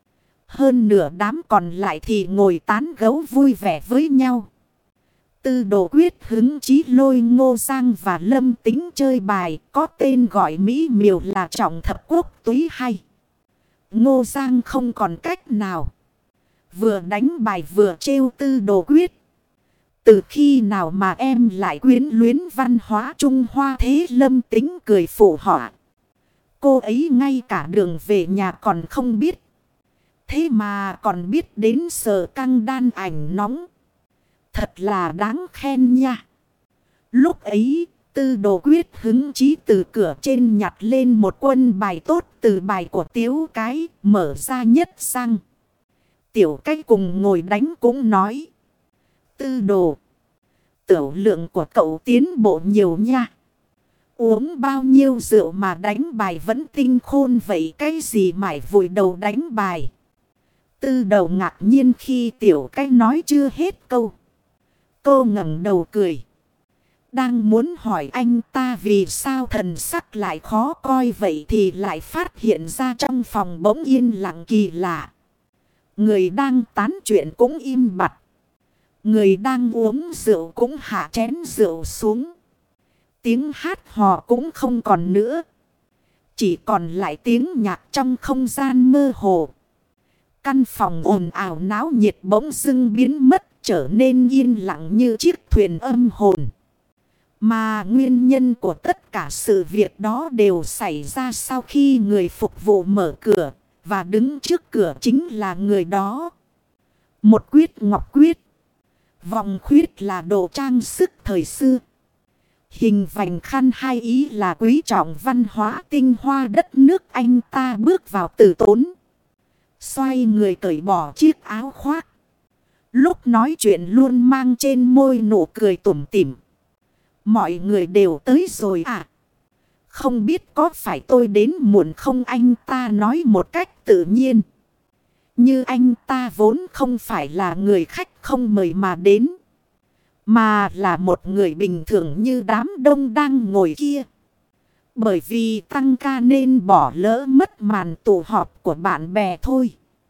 Hơn nửa đám còn lại thì ngồi tán gấu vui vẻ với nhau. Tư Đồ Quyết hứng chí lôi Ngô Giang và Lâm Tính chơi bài có tên gọi mỹ miều là Trọng Thập Quốc Túy hay. Ngô Giang không còn cách nào. Vừa đánh bài vừa trêu Tư Đồ Quyết. Từ khi nào mà em lại quyến luyến văn hóa Trung Hoa thế? Lâm Tính cười phụ họa. Cô ấy ngay cả đường về nhà còn không biết. Thế mà còn biết đến sờ căng đan ảnh nóng. Thật là đáng khen nha. Lúc ấy, Tư Đồ Quyết hứng chí từ cửa trên nhặt lên một quân bài tốt từ bài của Tiếu Cái, mở ra nhất sang. Tiểu Cái cùng ngồi đánh cũng nói. Tư Đồ, tiểu lượng của cậu tiến bộ nhiều nha. Uống bao nhiêu rượu mà đánh bài vẫn tinh khôn vậy, cái gì mải vùi đầu đánh bài. Tư Đầu ngạc nhiên khi Tiểu Cái nói chưa hết câu. Cô ngẩng đầu cười. Đang muốn hỏi anh ta vì sao thần sắc lại khó coi vậy thì lại phát hiện ra trong phòng bỗng yên lặng kỳ lạ. Người đang tán chuyện cũng im bặt. Người đang uống rượu cũng hạ chén rượu xuống. Tiếng hát hò cũng không còn nữa. Chỉ còn lại tiếng nhạc trong không gian mơ hồ. Căn phòng ồn ào náo nhiệt bỗng dưng biến mất, trở nên yên lặng như chiếc thuyền âm hồn. Mà nguyên nhân của tất cả sự việc đó đều xảy ra sau khi người phục vụ mở cửa. Và đứng trước cửa chính là người đó. Một quyết ngọc quyết. Vòng khuyết là đồ trang sức thời xưa. Hình vành khăn hai ý là quý trọng văn hóa tinh hoa đất nước. Anh ta bước vào từ tốn. Xoay người cởi bỏ chiếc áo khoác. Lúc nói chuyện luôn mang trên môi nụ cười tủm tỉm. Mọi người đều tới rồi à? Không biết có phải tôi đến muộn không? Anh ta nói một cách tự nhiên. Như anh ta vốn không phải là người khách không mời mà đến. Mà là một người bình thường như đám đông đang ngồi kia. Bởi vì tăng ca nên bỏ lỡ mất màn tụ họp của bạn bè thôi.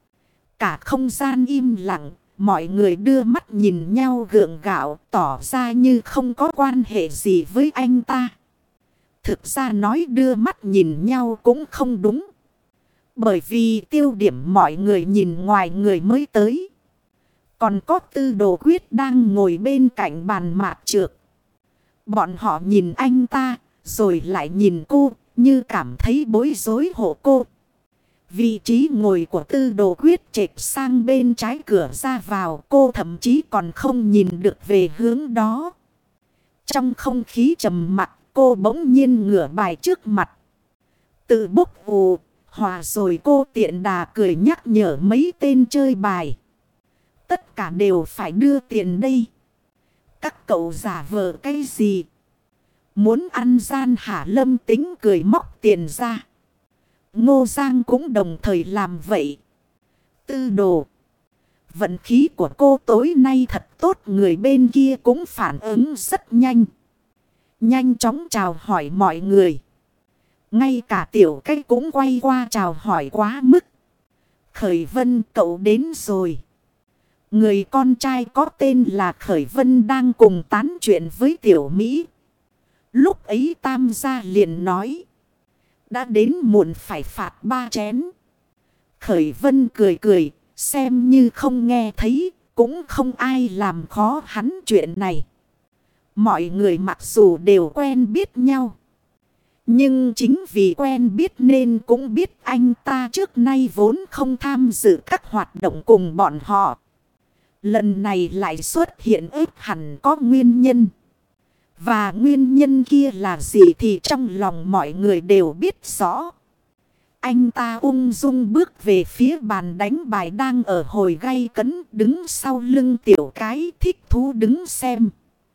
Cả không gian im lặng. Mọi người đưa mắt nhìn nhau gượng gạo, tỏ ra như không có quan hệ gì với anh ta. Thực ra nói đưa mắt nhìn nhau cũng không đúng. Bởi vì tiêu điểm mọi người nhìn ngoài người mới tới. Còn có Tư Đồ Quyết đang ngồi bên cạnh bàn mạc trược. Bọn họ nhìn anh ta, rồi lại nhìn cô, như cảm thấy bối rối hộ cô. Vị trí ngồi của Tư Đồ Quyết chệch sang bên trái cửa ra vào, cô thậm chí còn không nhìn được về hướng đó. Trong không khí trầm mặc, cô bỗng nhiên ngửa bài trước mặt. Tự bốc ù, hòa rồi cô tiện đà cười nhắc nhở mấy tên chơi bài. Tất cả đều phải đưa tiền đây. Các cậu giả vờ cái gì? Muốn ăn gian hả? Lâm Tính cười móc tiền ra. Ngô Giang cũng đồng thời làm vậy. Tư Đồ, vận khí của cô tối nay thật tốt. Người bên kia cũng phản ứng rất nhanh. Nhanh chóng chào hỏi mọi người. Ngay cả Tiểu Cái cũng quay qua chào hỏi quá mức. Khởi Vân, cậu đến rồi. Người con trai có tên là Khởi Vân đang cùng tán chuyện với Tiểu Mỹ. Lúc ấy Tam gia liền nói. Đã đến muộn phải phạt ba chén. Khởi Vân cười cười, xem như không nghe thấy, cũng không ai làm khó hắn chuyện này. Mọi người mặc dù đều quen biết nhau, nhưng chính vì quen biết nên cũng biết anh ta trước nay vốn không tham dự các hoạt động cùng bọn họ. Lần này lại xuất hiện ếp hẳn có nguyên nhân. Và nguyên nhân kia là gì thì trong lòng mọi người đều biết rõ. Anh ta ung dung bước về phía bàn đánh bài đang ở hồi gay cấn, đứng sau lưng Tiểu Cái thích thú đứng xem.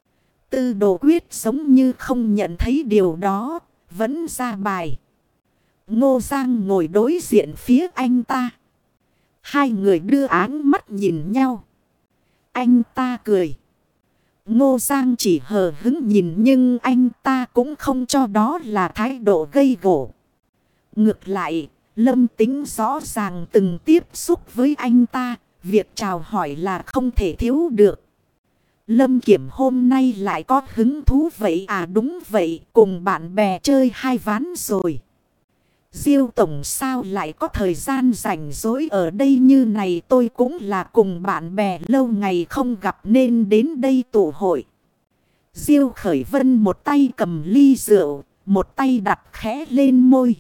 Tư Đồ Quyết giống như không nhận thấy điều đó, vẫn ra bài. Ngô Giang ngồi đối diện phía anh ta. Hai người đưa áng mắt nhìn nhau. Anh ta cười. Ngô Giang chỉ hờ hững nhìn, nhưng anh ta cũng không cho đó là thái độ gây gổ. Ngược lại, Lâm Tính rõ ràng từng tiếp xúc với anh ta, việc chào hỏi là không thể thiếu được. Lâm Kiểm hôm nay lại có hứng thú vậy à? Đúng vậy, cùng bạn bè chơi hai ván rồi. Diêu Tổng sao lại có thời gian rảnh rỗi ở đây như này? Tôi cũng là cùng bạn bè lâu ngày không gặp nên đến đây tụ hội. Diêu Khởi Vân một tay cầm ly rượu, một tay đặt khẽ lên môi.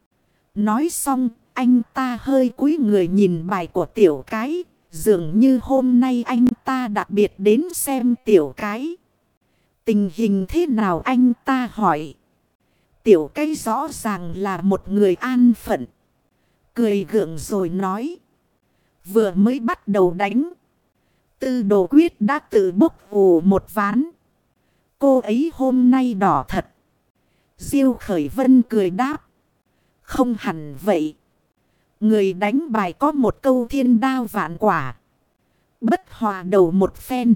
Nói xong, anh ta hơi cúi người nhìn bài của Tiểu Cái. Dường như hôm nay anh ta đặc biệt đến xem Tiểu Cái. Tình hình thế nào anh ta hỏi. Tiểu Cái rõ ràng là một người an phận. Cười gượng rồi nói. Vừa mới bắt đầu đánh, Tư Đồ Quyết đã tự bốc ủ một ván. Cô ấy hôm nay đỏ thật. Diêu Khởi Vân cười đáp. Không hẳn vậy. Người đánh bài có một câu thiên đao vạn quả, bất hòa đầu một phen.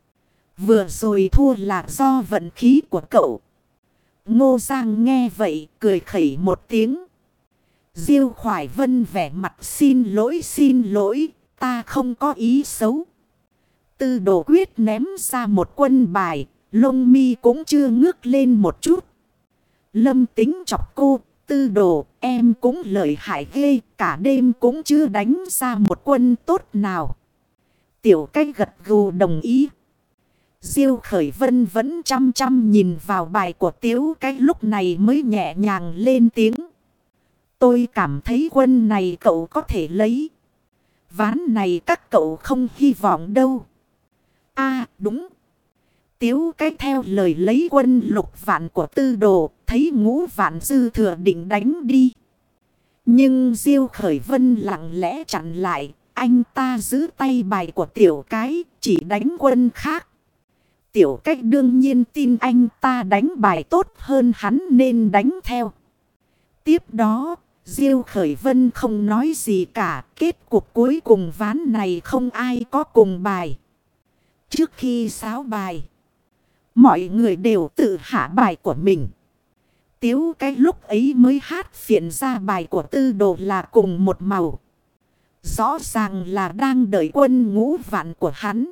Vừa rồi thua là do vận khí của cậu. Ngô Giang nghe vậy cười khẩy một tiếng. Diêu Khải Vân vẻ mặt xin lỗi xin lỗi, ta không có ý xấu. Tư Đồ Quyết ném ra một quân bài, lông mi cũng chưa ngước lên một chút. Lâm Tính chọc cô. Tư Đồ, em cũng lợi hại ghê, cả đêm cũng chưa đánh ra một quân tốt nào. Tiểu Cái gật gù đồng ý. Diêu Khởi Vân vẫn chăm chăm nhìn vào bài của Tiểu Cái, lúc này mới nhẹ nhàng lên tiếng. Tôi cảm thấy quân này cậu có thể lấy. Ván này các cậu không hy vọng đâu. À đúng. Tiểu Cái theo lời lấy quân lục vạn của Tư Đồ, thấy ngũ vạn dư thừa định đánh đi. Nhưng Diêu Khởi Vân lặng lẽ chặn lại, anh ta giữ tay bài của Tiểu Cái, chỉ đánh quân khác. Tiểu Cái đương nhiên tin anh ta đánh bài tốt hơn hắn nên đánh theo. Tiếp đó, Diêu Khởi Vân không nói gì cả, kết cuộc cuối cùng ván này không ai có cùng bài. Trước khi sáo bài, mọi người đều tự hạ bài của mình. Tiểu Cái lúc ấy mới hát phiện ra bài của Tư Đồ là cùng một màu. Rõ ràng là đang đợi quân ngũ vạn của hắn.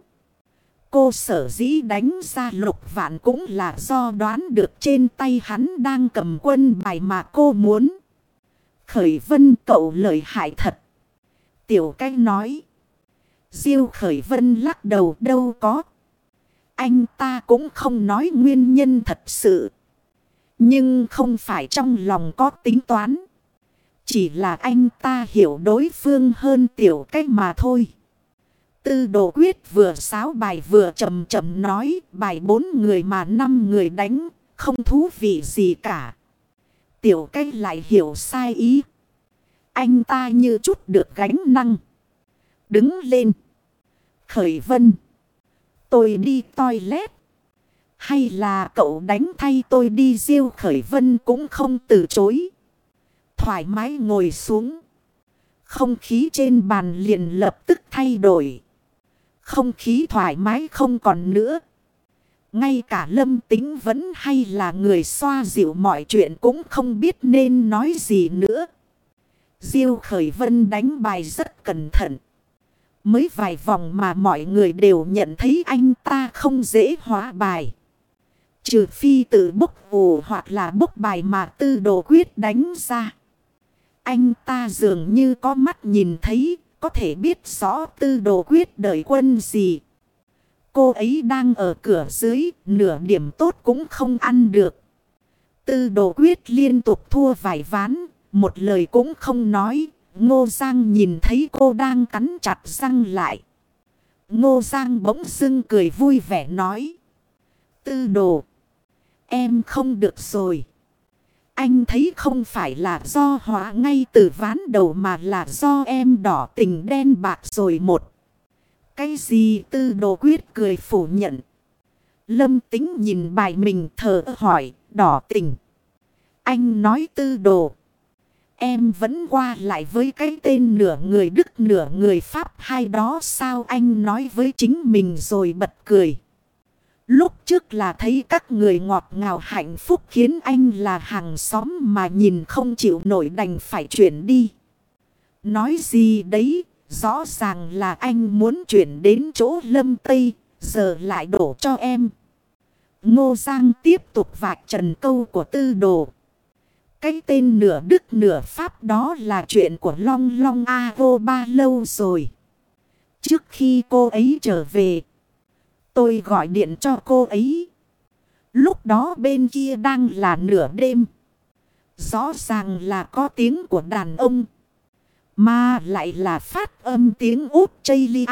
Cô sở dĩ đánh ra lục vạn cũng là do đoán được trên tay hắn đang cầm quân bài mà cô muốn. Khởi Vân cậu lợi hại thật. Tiểu Cái nói. Diêu Khởi Vân lắc đầu đâu có. Anh ta cũng không nói nguyên nhân thật sự. Nhưng không phải trong lòng có tính toán. Chỉ là anh ta hiểu đối phương hơn Tiểu Cái mà thôi. Tư Đồ Quyết vừa sáo bài vừa chậm chậm nói. Bài bốn người mà năm người đánh, không thú vị gì cả. Tiểu Cái lại hiểu sai ý. Anh ta như chút được gánh nặng. Đứng lên. Khởi Vân, tôi đi toilet. Hay là cậu đánh thay tôi đi? Diêu Khởi Vân cũng không từ chối. Thoải mái ngồi xuống. Không khí trên bàn liền lập tức thay đổi. Không khí thoải mái không còn nữa. Ngay cả Lâm Tính vẫn hay là người xoa dịu mọi chuyện cũng không biết nên nói gì nữa. Diêu Khởi Vân đánh bài rất cẩn thận. Mới vài vòng mà mọi người đều nhận thấy anh ta không dễ hóa bài. Trừ phi tự bốc ủ hoặc là bốc bài mà Tư Đồ Quyết đánh ra. Anh ta dường như có mắt nhìn thấy, có thể biết rõ Tư Đồ Quyết đợi quân gì. Cô ấy đang ở cửa dưới, nửa điểm tốt cũng không ăn được. Tư Đồ Quyết liên tục thua vài ván, một lời cũng không nói. Ngô Giang nhìn thấy cô đang cắn chặt răng lại. Ngô Giang bỗng dưng cười vui vẻ nói. Tư Đồ, em không được rồi. Anh thấy không phải là do hóa ngay từ ván đầu mà là do em đỏ tình đen bạc rồi một. Cái gì? Tư Đồ Quyết cười phủ nhận. Lâm Tính nhìn bài mình thở hỏi, đỏ tình. Anh nói Tư Đồ. Em vẫn qua lại với cái tên nửa người Đức nửa người Pháp hay đó sao? Anh nói với chính mình rồi bật cười. Lúc trước là thấy các người ngọt ngào hạnh phúc khiến anh là hàng xóm mà nhìn không chịu nổi đành phải chuyển đi. Nói gì đấy, rõ ràng là anh muốn chuyển đến chỗ Lâm Tây, giờ lại đổ cho em. Ngô Giang tiếp tục vạch trần câu của Tư Đồ. Cái tên nửa Đức nửa Pháp đó là chuyện của Long Long A Vô Ba lâu rồi. Trước khi cô ấy trở về, tôi gọi điện cho cô ấy. Lúc đó bên kia đang là nửa đêm. Rõ ràng là có tiếng của đàn ông, mà lại là phát âm tiếng Út Chây Lia.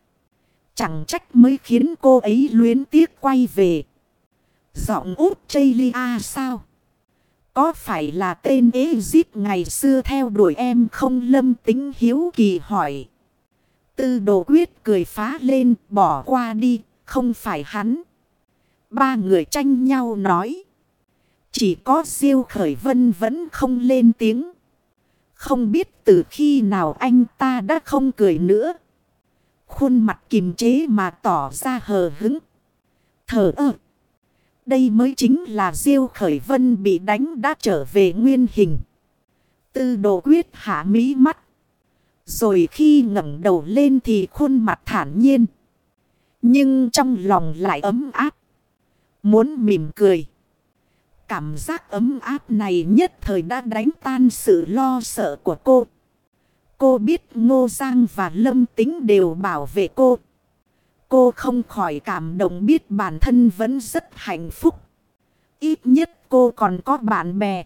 Chẳng trách mới khiến cô ấy luyến tiếc quay về. Giọng Út Chây Lia sao? Có phải là tên Ezip ngày xưa theo đuổi em không? Lâm Tính hiếu kỳ hỏi. Tư Đồ Quyết cười phá lên, bỏ qua đi, không phải hắn. Ba người tranh nhau nói. Chỉ có Diêu Khởi Vân vẫn không lên tiếng. Không biết từ khi nào anh ta đã không cười nữa. Khuôn mặt kiềm chế mà tỏ ra hờ hững. Thờ ơ. Đây mới chính là Diêu Khởi Vân bị đánh đã trở về nguyên hình. Tư Đồ Quyết hạ mí mắt. Rồi khi ngẩng đầu lên thì khuôn mặt thản nhiên. Nhưng trong lòng lại ấm áp. Muốn mỉm cười. Cảm giác ấm áp này nhất thời đã đánh tan sự lo sợ của cô. Cô biết Ngô Giang và Lâm Tính đều bảo vệ cô. Cô không khỏi cảm động biết bản thân vẫn rất hạnh phúc. Ít nhất cô còn có bạn bè.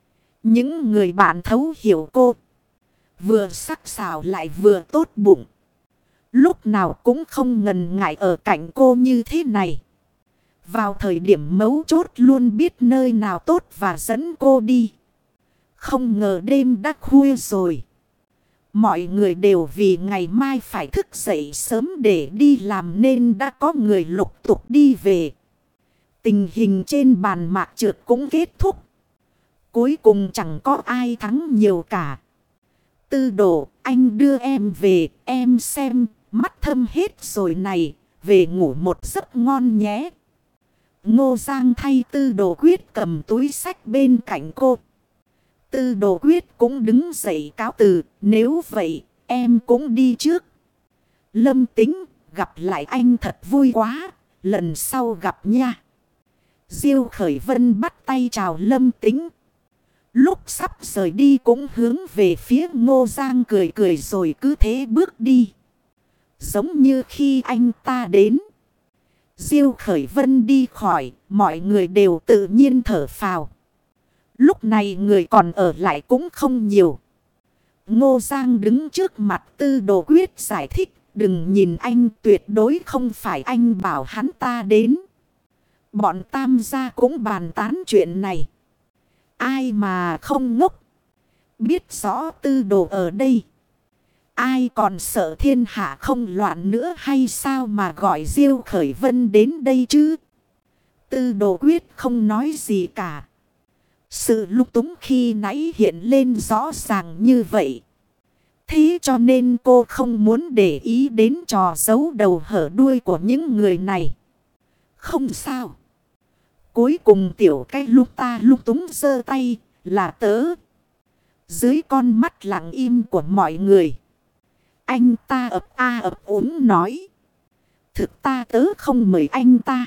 Những người bạn thấu hiểu cô. Vừa sắc sảo lại vừa tốt bụng. Lúc nào cũng không ngần ngại ở cạnh cô như thế này. Vào thời điểm mấu chốt luôn biết nơi nào tốt và dẫn cô đi. Không ngờ đêm đã khuya rồi. Mọi người đều vì ngày mai phải thức dậy sớm để đi làm nên đã có người lục tục đi về. Tình hình trên bàn mạc trượt cũng kết thúc. Cuối cùng chẳng có ai thắng nhiều cả. Tư Đồ, anh đưa em về, em xem, mắt thâm hết rồi này, về ngủ một giấc ngon nhé. Ngô Giang thay Tư Đồ Quyết cầm túi xách bên cạnh cô. Tư Đồ Quyết cũng đứng dậy cáo từ, nếu vậy, em cũng đi trước. Lâm Tính, gặp lại anh thật vui quá, lần sau gặp nha. Diêu Khởi Vân bắt tay chào Lâm Tính. Lúc sắp rời đi cũng hướng về phía Ngô Giang cười cười rồi cứ thế bước đi. Giống như khi anh ta đến. Diêu Khởi Vân đi khỏi, mọi người đều tự nhiên thở phào. Lúc này người còn ở lại cũng không nhiều. Ngô Giang đứng trước mặt Tư Đồ Quyết giải thích. Đừng nhìn anh, tuyệt đối không phải anh bảo hắn ta đến. Bọn tam gia cũng bàn tán chuyện này. Ai mà không ngốc. Biết rõ Tư Đồ ở đây. Ai còn sợ thiên hạ không loạn nữa hay sao mà gọi Diêu Khởi Vân đến đây chứ? Tư Đồ Quyết không nói gì cả. Sự lung túng khi nãy hiện lên rõ ràng như vậy. Thế cho nên cô không muốn để ý đến trò giấu đầu hở đuôi của những người này. Không sao. Cuối cùng tiểu cái lúc ta lung túng giơ tay là tớ. Dưới con mắt lặng im của mọi người. Anh ta ấp a ấp úng nói. Thực ta tớ không mời anh ta.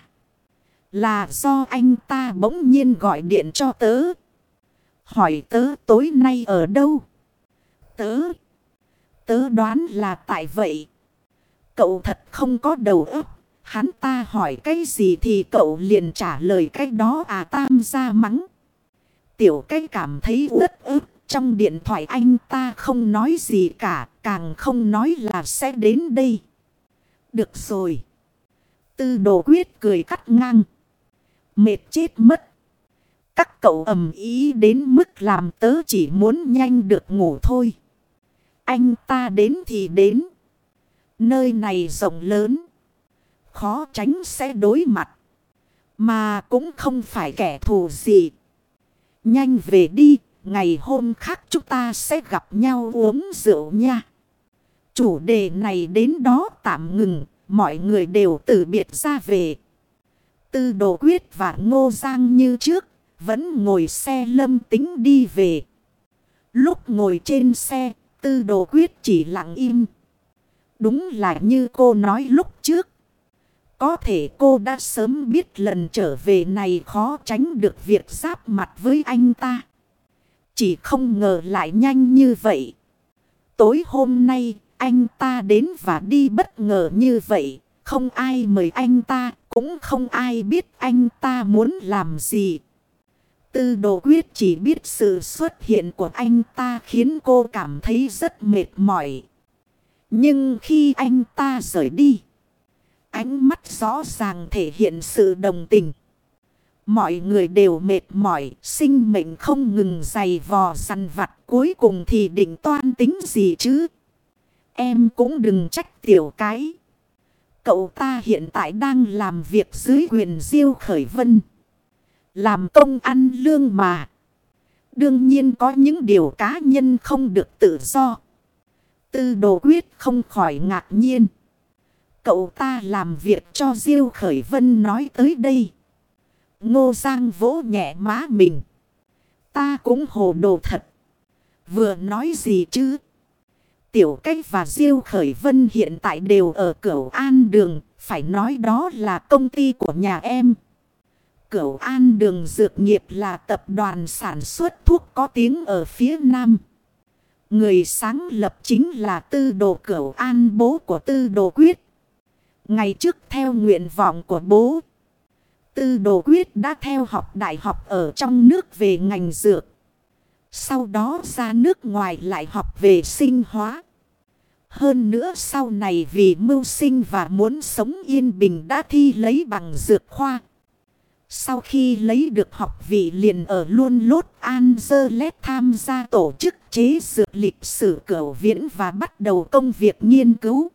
Là do anh ta bỗng nhiên gọi điện cho tớ. Hỏi tớ tối nay ở đâu? Tớ. Tớ đoán là tại vậy. Cậu thật không có đầu óc. Hắn ta hỏi cái gì thì cậu liền trả lời cái đó à, Tam gia mắng. Tiểu cái cảm thấy uất ức. Trong điện thoại anh ta không nói gì cả. Càng không nói là sẽ đến đây. Được rồi. Tư Đồ Quyết cười cắt ngang. Mệt chết mất. Các cậu ầm ý đến mức làm tớ chỉ muốn nhanh được ngủ thôi. Anh ta đến thì đến. Nơi này rộng lớn. Khó tránh sẽ đối mặt. Mà cũng không phải kẻ thù gì. Nhanh về đi. Ngày hôm khác chúng ta sẽ gặp nhau uống rượu nha. Chủ đề này đến đó tạm ngừng. Mọi người đều từ biệt ra về. Tư Đồ Quyết và Ngô Giang như trước. Vẫn ngồi xe Lâm Tính đi về. Lúc ngồi trên xe. Tư Đồ Quyết chỉ lặng im. Đúng là như cô nói lúc trước. Có thể cô đã sớm biết lần trở về này khó tránh được việc giáp mặt với anh ta. Chỉ không ngờ lại nhanh như vậy. Tối hôm nay anh ta đến và đi bất ngờ như vậy. Không ai mời anh ta, cũng không ai biết anh ta muốn làm gì. Tư Đồ Quyết chỉ biết sự xuất hiện của anh ta khiến cô cảm thấy rất mệt mỏi. Nhưng khi anh ta rời đi, ánh mắt rõ ràng thể hiện sự đồng tình. Mọi người đều mệt mỏi, sinh mệnh không ngừng giày vò săn vặt, cuối cùng thì định toan tính gì chứ? Em cũng đừng trách Tiểu cái. Cậu ta hiện tại đang làm việc dưới quyền Diêu Khởi Vân. Làm công ăn lương mà. Đương nhiên có những điều cá nhân không được tự do. Tư Đồ Quyết không khỏi ngạc nhiên. Cậu ta làm việc cho Diêu Khởi Vân nói tới đây. Ngô Giang vỗ nhẹ má mình. Ta cũng hồ đồ thật. Vừa nói gì chứ? Tiểu Cách và Diêu Khởi Vân hiện tại đều ở Cửu An Đường. Phải nói đó là công ty của nhà em. Cửu An Đường Dược Nghiệp là tập đoàn sản xuất thuốc có tiếng ở phía Nam. Người sáng lập chính là Tư Đồ Cửu An, bố của Tư Đồ Quyết. Ngày trước theo nguyện vọng của bố, Tư Đồ Quyết đã theo học đại học ở trong nước về ngành dược. Sau đó ra nước ngoài lại học về sinh hóa. Hơn nữa sau này vì mưu sinh và muốn sống yên bình đã thi lấy bằng dược khoa. Sau khi lấy được học vị liền ở luôn Los Angeles tham gia tổ chức chế dược lịch sử Cửu Viễn và bắt đầu công việc nghiên cứu.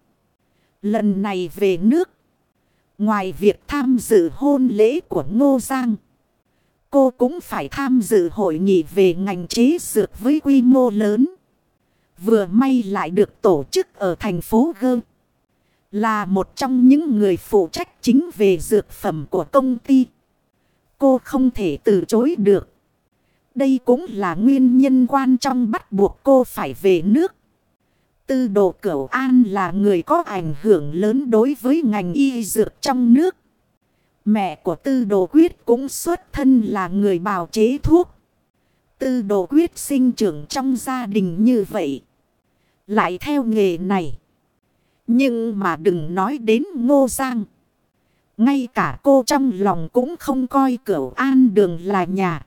Lần này về nước, ngoài việc tham dự hôn lễ của Ngô Giang, cô cũng phải tham dự hội nghị về ngành chế dược với quy mô lớn. Vừa may lại được tổ chức ở thành phố Gơ. Là một trong những người phụ trách chính về dược phẩm của công ty. Cô không thể từ chối được. Đây cũng là nguyên nhân quan trọng bắt buộc cô phải về nước. Tư Đồ Cửu An là người có ảnh hưởng lớn đối với ngành y dược trong nước. Mẹ của Tư Đồ Quyết cũng xuất thân là người bào chế thuốc. Tư Đồ Quyết sinh trưởng trong gia đình như vậy, lại theo nghề này. Nhưng mà đừng nói đến Ngô Giang. Ngay cả cô trong lòng cũng không coi Cửu An Đường là nhà.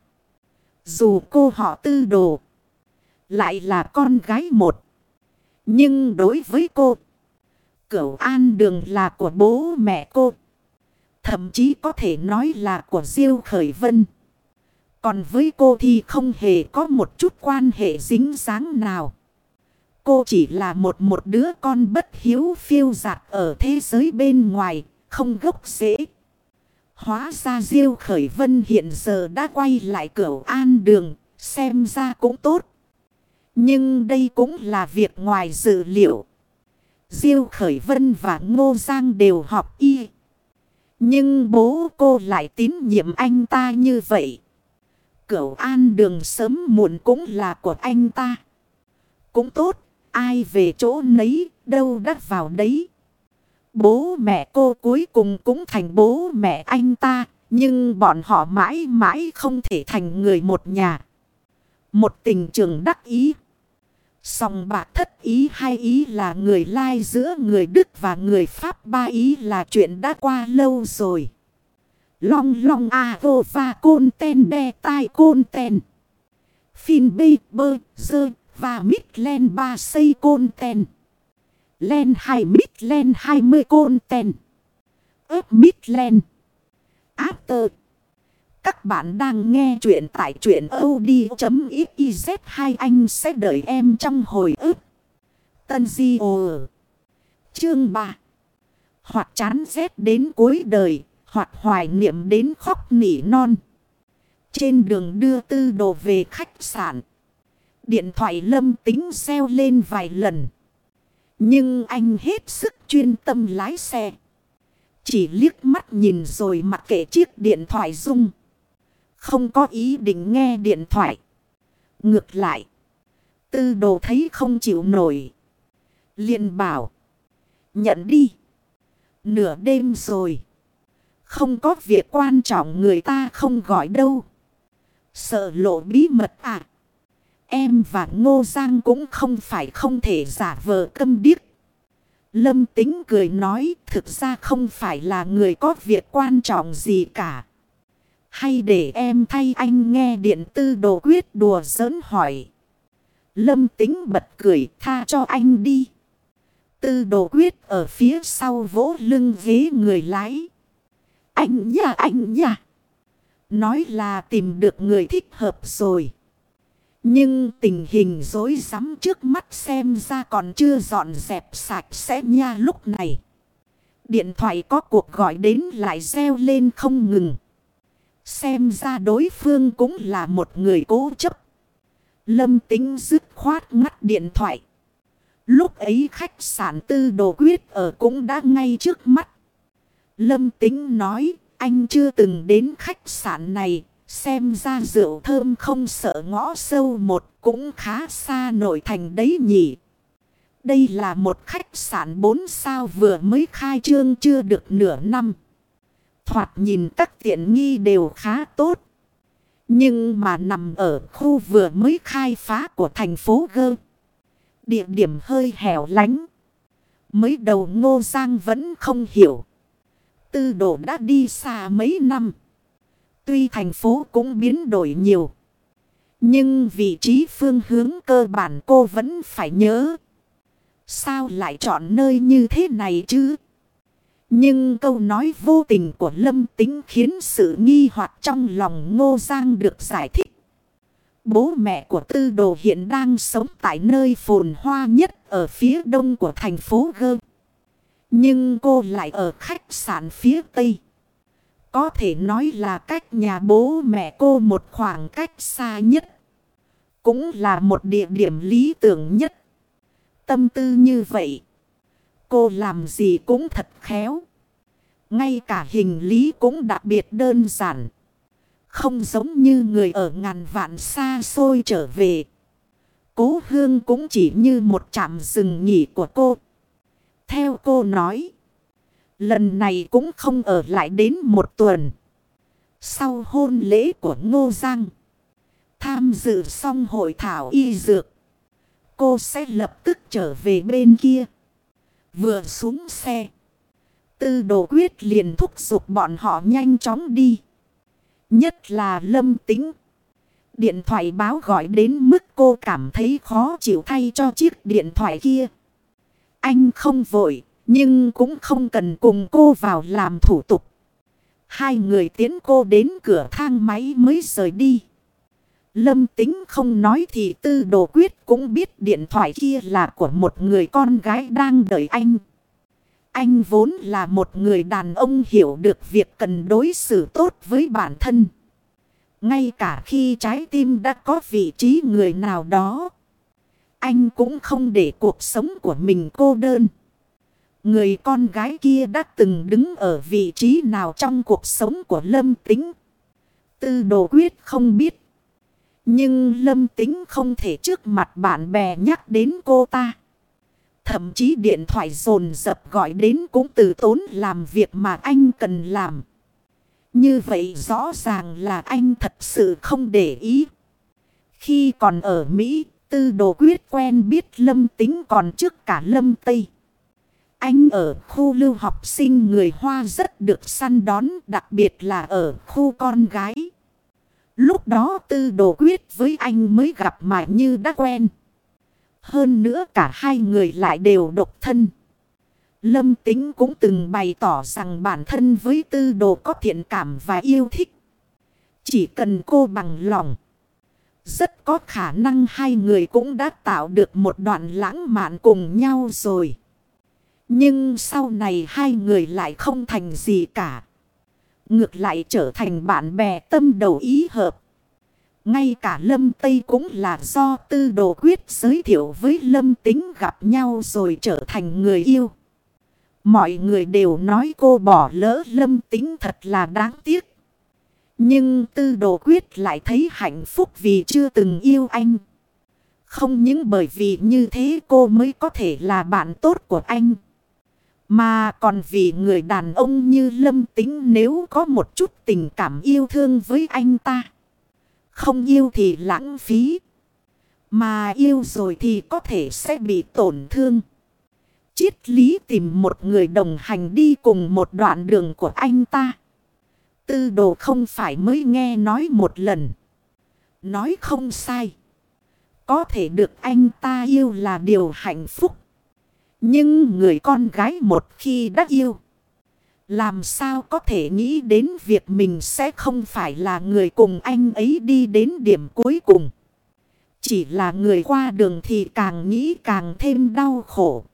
Dù cô họ Tư Đồ, lại là con gái một. Nhưng đối với cô, Cửu An Đường là của bố mẹ cô. Thậm chí có thể nói là của Diêu Khởi Vân. Còn với cô thì không hề có một chút quan hệ dính dáng nào. Cô chỉ là một một đứa con bất hiếu phiêu dạt ở thế giới bên ngoài, không gốc rễ. Hóa ra Diêu Khởi Vân hiện giờ đã quay lại Cửu An Đường, xem ra cũng tốt. Nhưng đây cũng là việc ngoài dự liệu. Diêu Khởi Vân và Ngô Giang đều học y. Nhưng bố cô lại tín nhiệm anh ta như vậy. Cửu An Đường sớm muộn cũng là của anh ta. Cũng tốt, ai về chỗ nấy, đâu đắt vào đấy. Bố mẹ cô cuối cùng cũng thành bố mẹ anh ta. Nhưng bọn họ mãi mãi không thể thành người một nhà. Một tình trường đắc ý. Sòng bạc thất ý hai ý là người Lai giữa người Đức và người Pháp, ba ý là chuyện đã qua lâu rồi. Long long a vô và côn ten đe tai côn ten. Phin bê bơ dơ và mít len ba xây côn ten. Len hai mít len hai mươi côn ten. ớp mít len. After. Các bạn đang nghe chuyện tại truyện audio.xyz. Hai anh sẽ đợi em trong hồi ức. Tân Di Ồ Chương ba. Hoặc chán rét đến cuối đời, hoặc hoài niệm đến khóc nỉ non. Trên đường đưa Tư Đồ về khách sạn, điện thoại Lâm Tính reo lên vài lần. Nhưng anh hết sức chuyên tâm lái xe, chỉ liếc mắt nhìn rồi mặc kệ chiếc điện thoại rung. Không có ý định nghe điện thoại. Ngược lại, Tư Đồ thấy không chịu nổi, liền bảo: nhận đi. Nửa đêm rồi, không có việc quan trọng người ta không gọi đâu. Sợ lộ bí mật à? Em và Ngô Giang cũng không phải không thể giả vờ câm điếc. Lâm Tính cười nói, thực ra không phải là người có việc quan trọng gì cả. Hay để em thay anh nghe điện. Tư Đồ quyết đùa giỡn hỏi. Lâm Tính bật cười, tha cho anh đi. Tư Đồ quyết ở phía sau vỗ lưng ghế người lái. Anh nha anh nha. Nói là tìm được người thích hợp rồi. Nhưng tình hình rối rắm trước mắt xem ra còn chưa dọn dẹp sạch sẽ nha. Lúc này, điện thoại có cuộc gọi đến lại reo lên không ngừng. Xem ra đối phương cũng là một người cố chấp. Lâm Tính dứt khoát ngắt điện thoại. Lúc ấy khách sạn Tư Đồ quyết ở cũng đã ngay trước mắt. Lâm Tính nói, anh chưa từng đến khách sạn này. Xem ra rượu thơm không sợ ngõ sâu một, cũng khá xa nội thành đấy nhỉ. Đây là một khách sạn bốn sao vừa mới khai trương chưa được nửa năm. Thoạt nhìn các tiện nghi đều khá tốt. Nhưng mà nằm ở khu vừa mới khai phá của thành phố Gơ. Địa điểm hơi hẻo lánh. Mới đầu Ngô Giang vẫn không hiểu. Tư Đồ đã đi xa mấy năm. Tuy thành phố cũng biến đổi nhiều, nhưng vị trí phương hướng cơ bản cô vẫn phải nhớ. Sao lại chọn nơi như thế này chứ? Nhưng câu nói vô tình của Lâm Tính khiến sự nghi hoặc trong lòng Ngô Giang được giải thích. Bố mẹ của Tư Đồ hiện đang sống tại nơi phồn hoa nhất ở phía đông của thành phố Gơ. Nhưng cô lại ở khách sạn phía tây. Có thể nói là cách nhà bố mẹ cô một khoảng cách xa nhất. Cũng là một địa điểm lý tưởng nhất. Tâm tư như vậy, cô làm gì cũng thật khéo. Ngay cả hình lý cũng đặc biệt đơn giản. Không giống như người ở ngàn vạn xa xôi trở về. Cố hương cũng chỉ như một trạm dừng nghỉ của cô. Theo cô nói, lần này cũng không ở lại đến một tuần. Sau hôn lễ của Ngô Giang, tham dự xong hội thảo y dược, cô sẽ lập tức trở về bên kia. Vừa xuống xe, Tư Đồ quyết liền thúc giục bọn họ nhanh chóng đi. Nhất là Lâm Tính. Điện thoại báo gọi đến mức cô cảm thấy khó chịu thay cho chiếc điện thoại kia. Anh không vội, nhưng cũng không cần cùng cô vào làm thủ tục. Hai người tiến cô đến cửa thang máy mới rời đi. Lâm Tính không nói thì Tư Đồ quyết cũng biết điện thoại kia là của một người con gái đang đợi anh. Anh vốn là một người đàn ông hiểu được việc cần đối xử tốt với bản thân. Ngay cả khi trái tim đã có vị trí người nào đó, anh cũng không để cuộc sống của mình cô đơn. Người con gái kia đã từng đứng ở vị trí nào trong cuộc sống của Lâm Tính, Tư Đồ quyết không biết. Nhưng Lâm Tính không thể trước mặt bạn bè nhắc đến cô ta. Thậm chí điện thoại dồn dập gọi đến cũng từ tốn làm việc mà anh cần làm. Như vậy rõ ràng là anh thật sự không để ý. Khi còn ở Mỹ, Tư Đồ Quyết quen biết Lâm Tính còn trước cả Lâm Tây. Anh ở khu lưu học sinh người Hoa rất được săn đón, đặc biệt là ở khu con gái. Lúc đó Tư Đồ Quyết với anh mới gặp mà như đã quen. Hơn nữa cả hai người lại đều độc thân. Lâm Tính cũng từng bày tỏ rằng bản thân với Tư Đồ có thiện cảm và yêu thích. Chỉ cần cô bằng lòng, rất có khả năng hai người cũng đã tạo được một đoạn lãng mạn cùng nhau rồi. Nhưng sau này hai người lại không thành gì cả. Ngược lại trở thành bạn bè tâm đầu ý hợp. Ngay cả Lâm Tây cũng là do Tư Đồ Quyết giới thiệu với Lâm Tính gặp nhau rồi trở thành người yêu. Mọi người đều nói cô bỏ lỡ Lâm Tính thật là đáng tiếc. Nhưng Tư Đồ Quyết lại thấy hạnh phúc vì chưa từng yêu anh. Không những bởi vì như thế cô mới có thể là bạn tốt của anh. Mà còn vì người đàn ông như Lâm Tính nếu có một chút tình cảm yêu thương với anh ta. Không yêu thì lãng phí. Mà yêu rồi thì có thể sẽ bị tổn thương. Triết lý tìm một người đồng hành đi cùng một đoạn đường của anh ta. Tư Đồ không phải mới nghe nói một lần. Nói không sai. Có thể được anh ta yêu là điều hạnh phúc. Nhưng người con gái một khi đã yêu, làm sao có thể nghĩ đến việc mình sẽ không phải là người cùng anh ấy đi đến điểm cuối cùng. Chỉ là người qua đường thì càng nghĩ càng thêm đau khổ.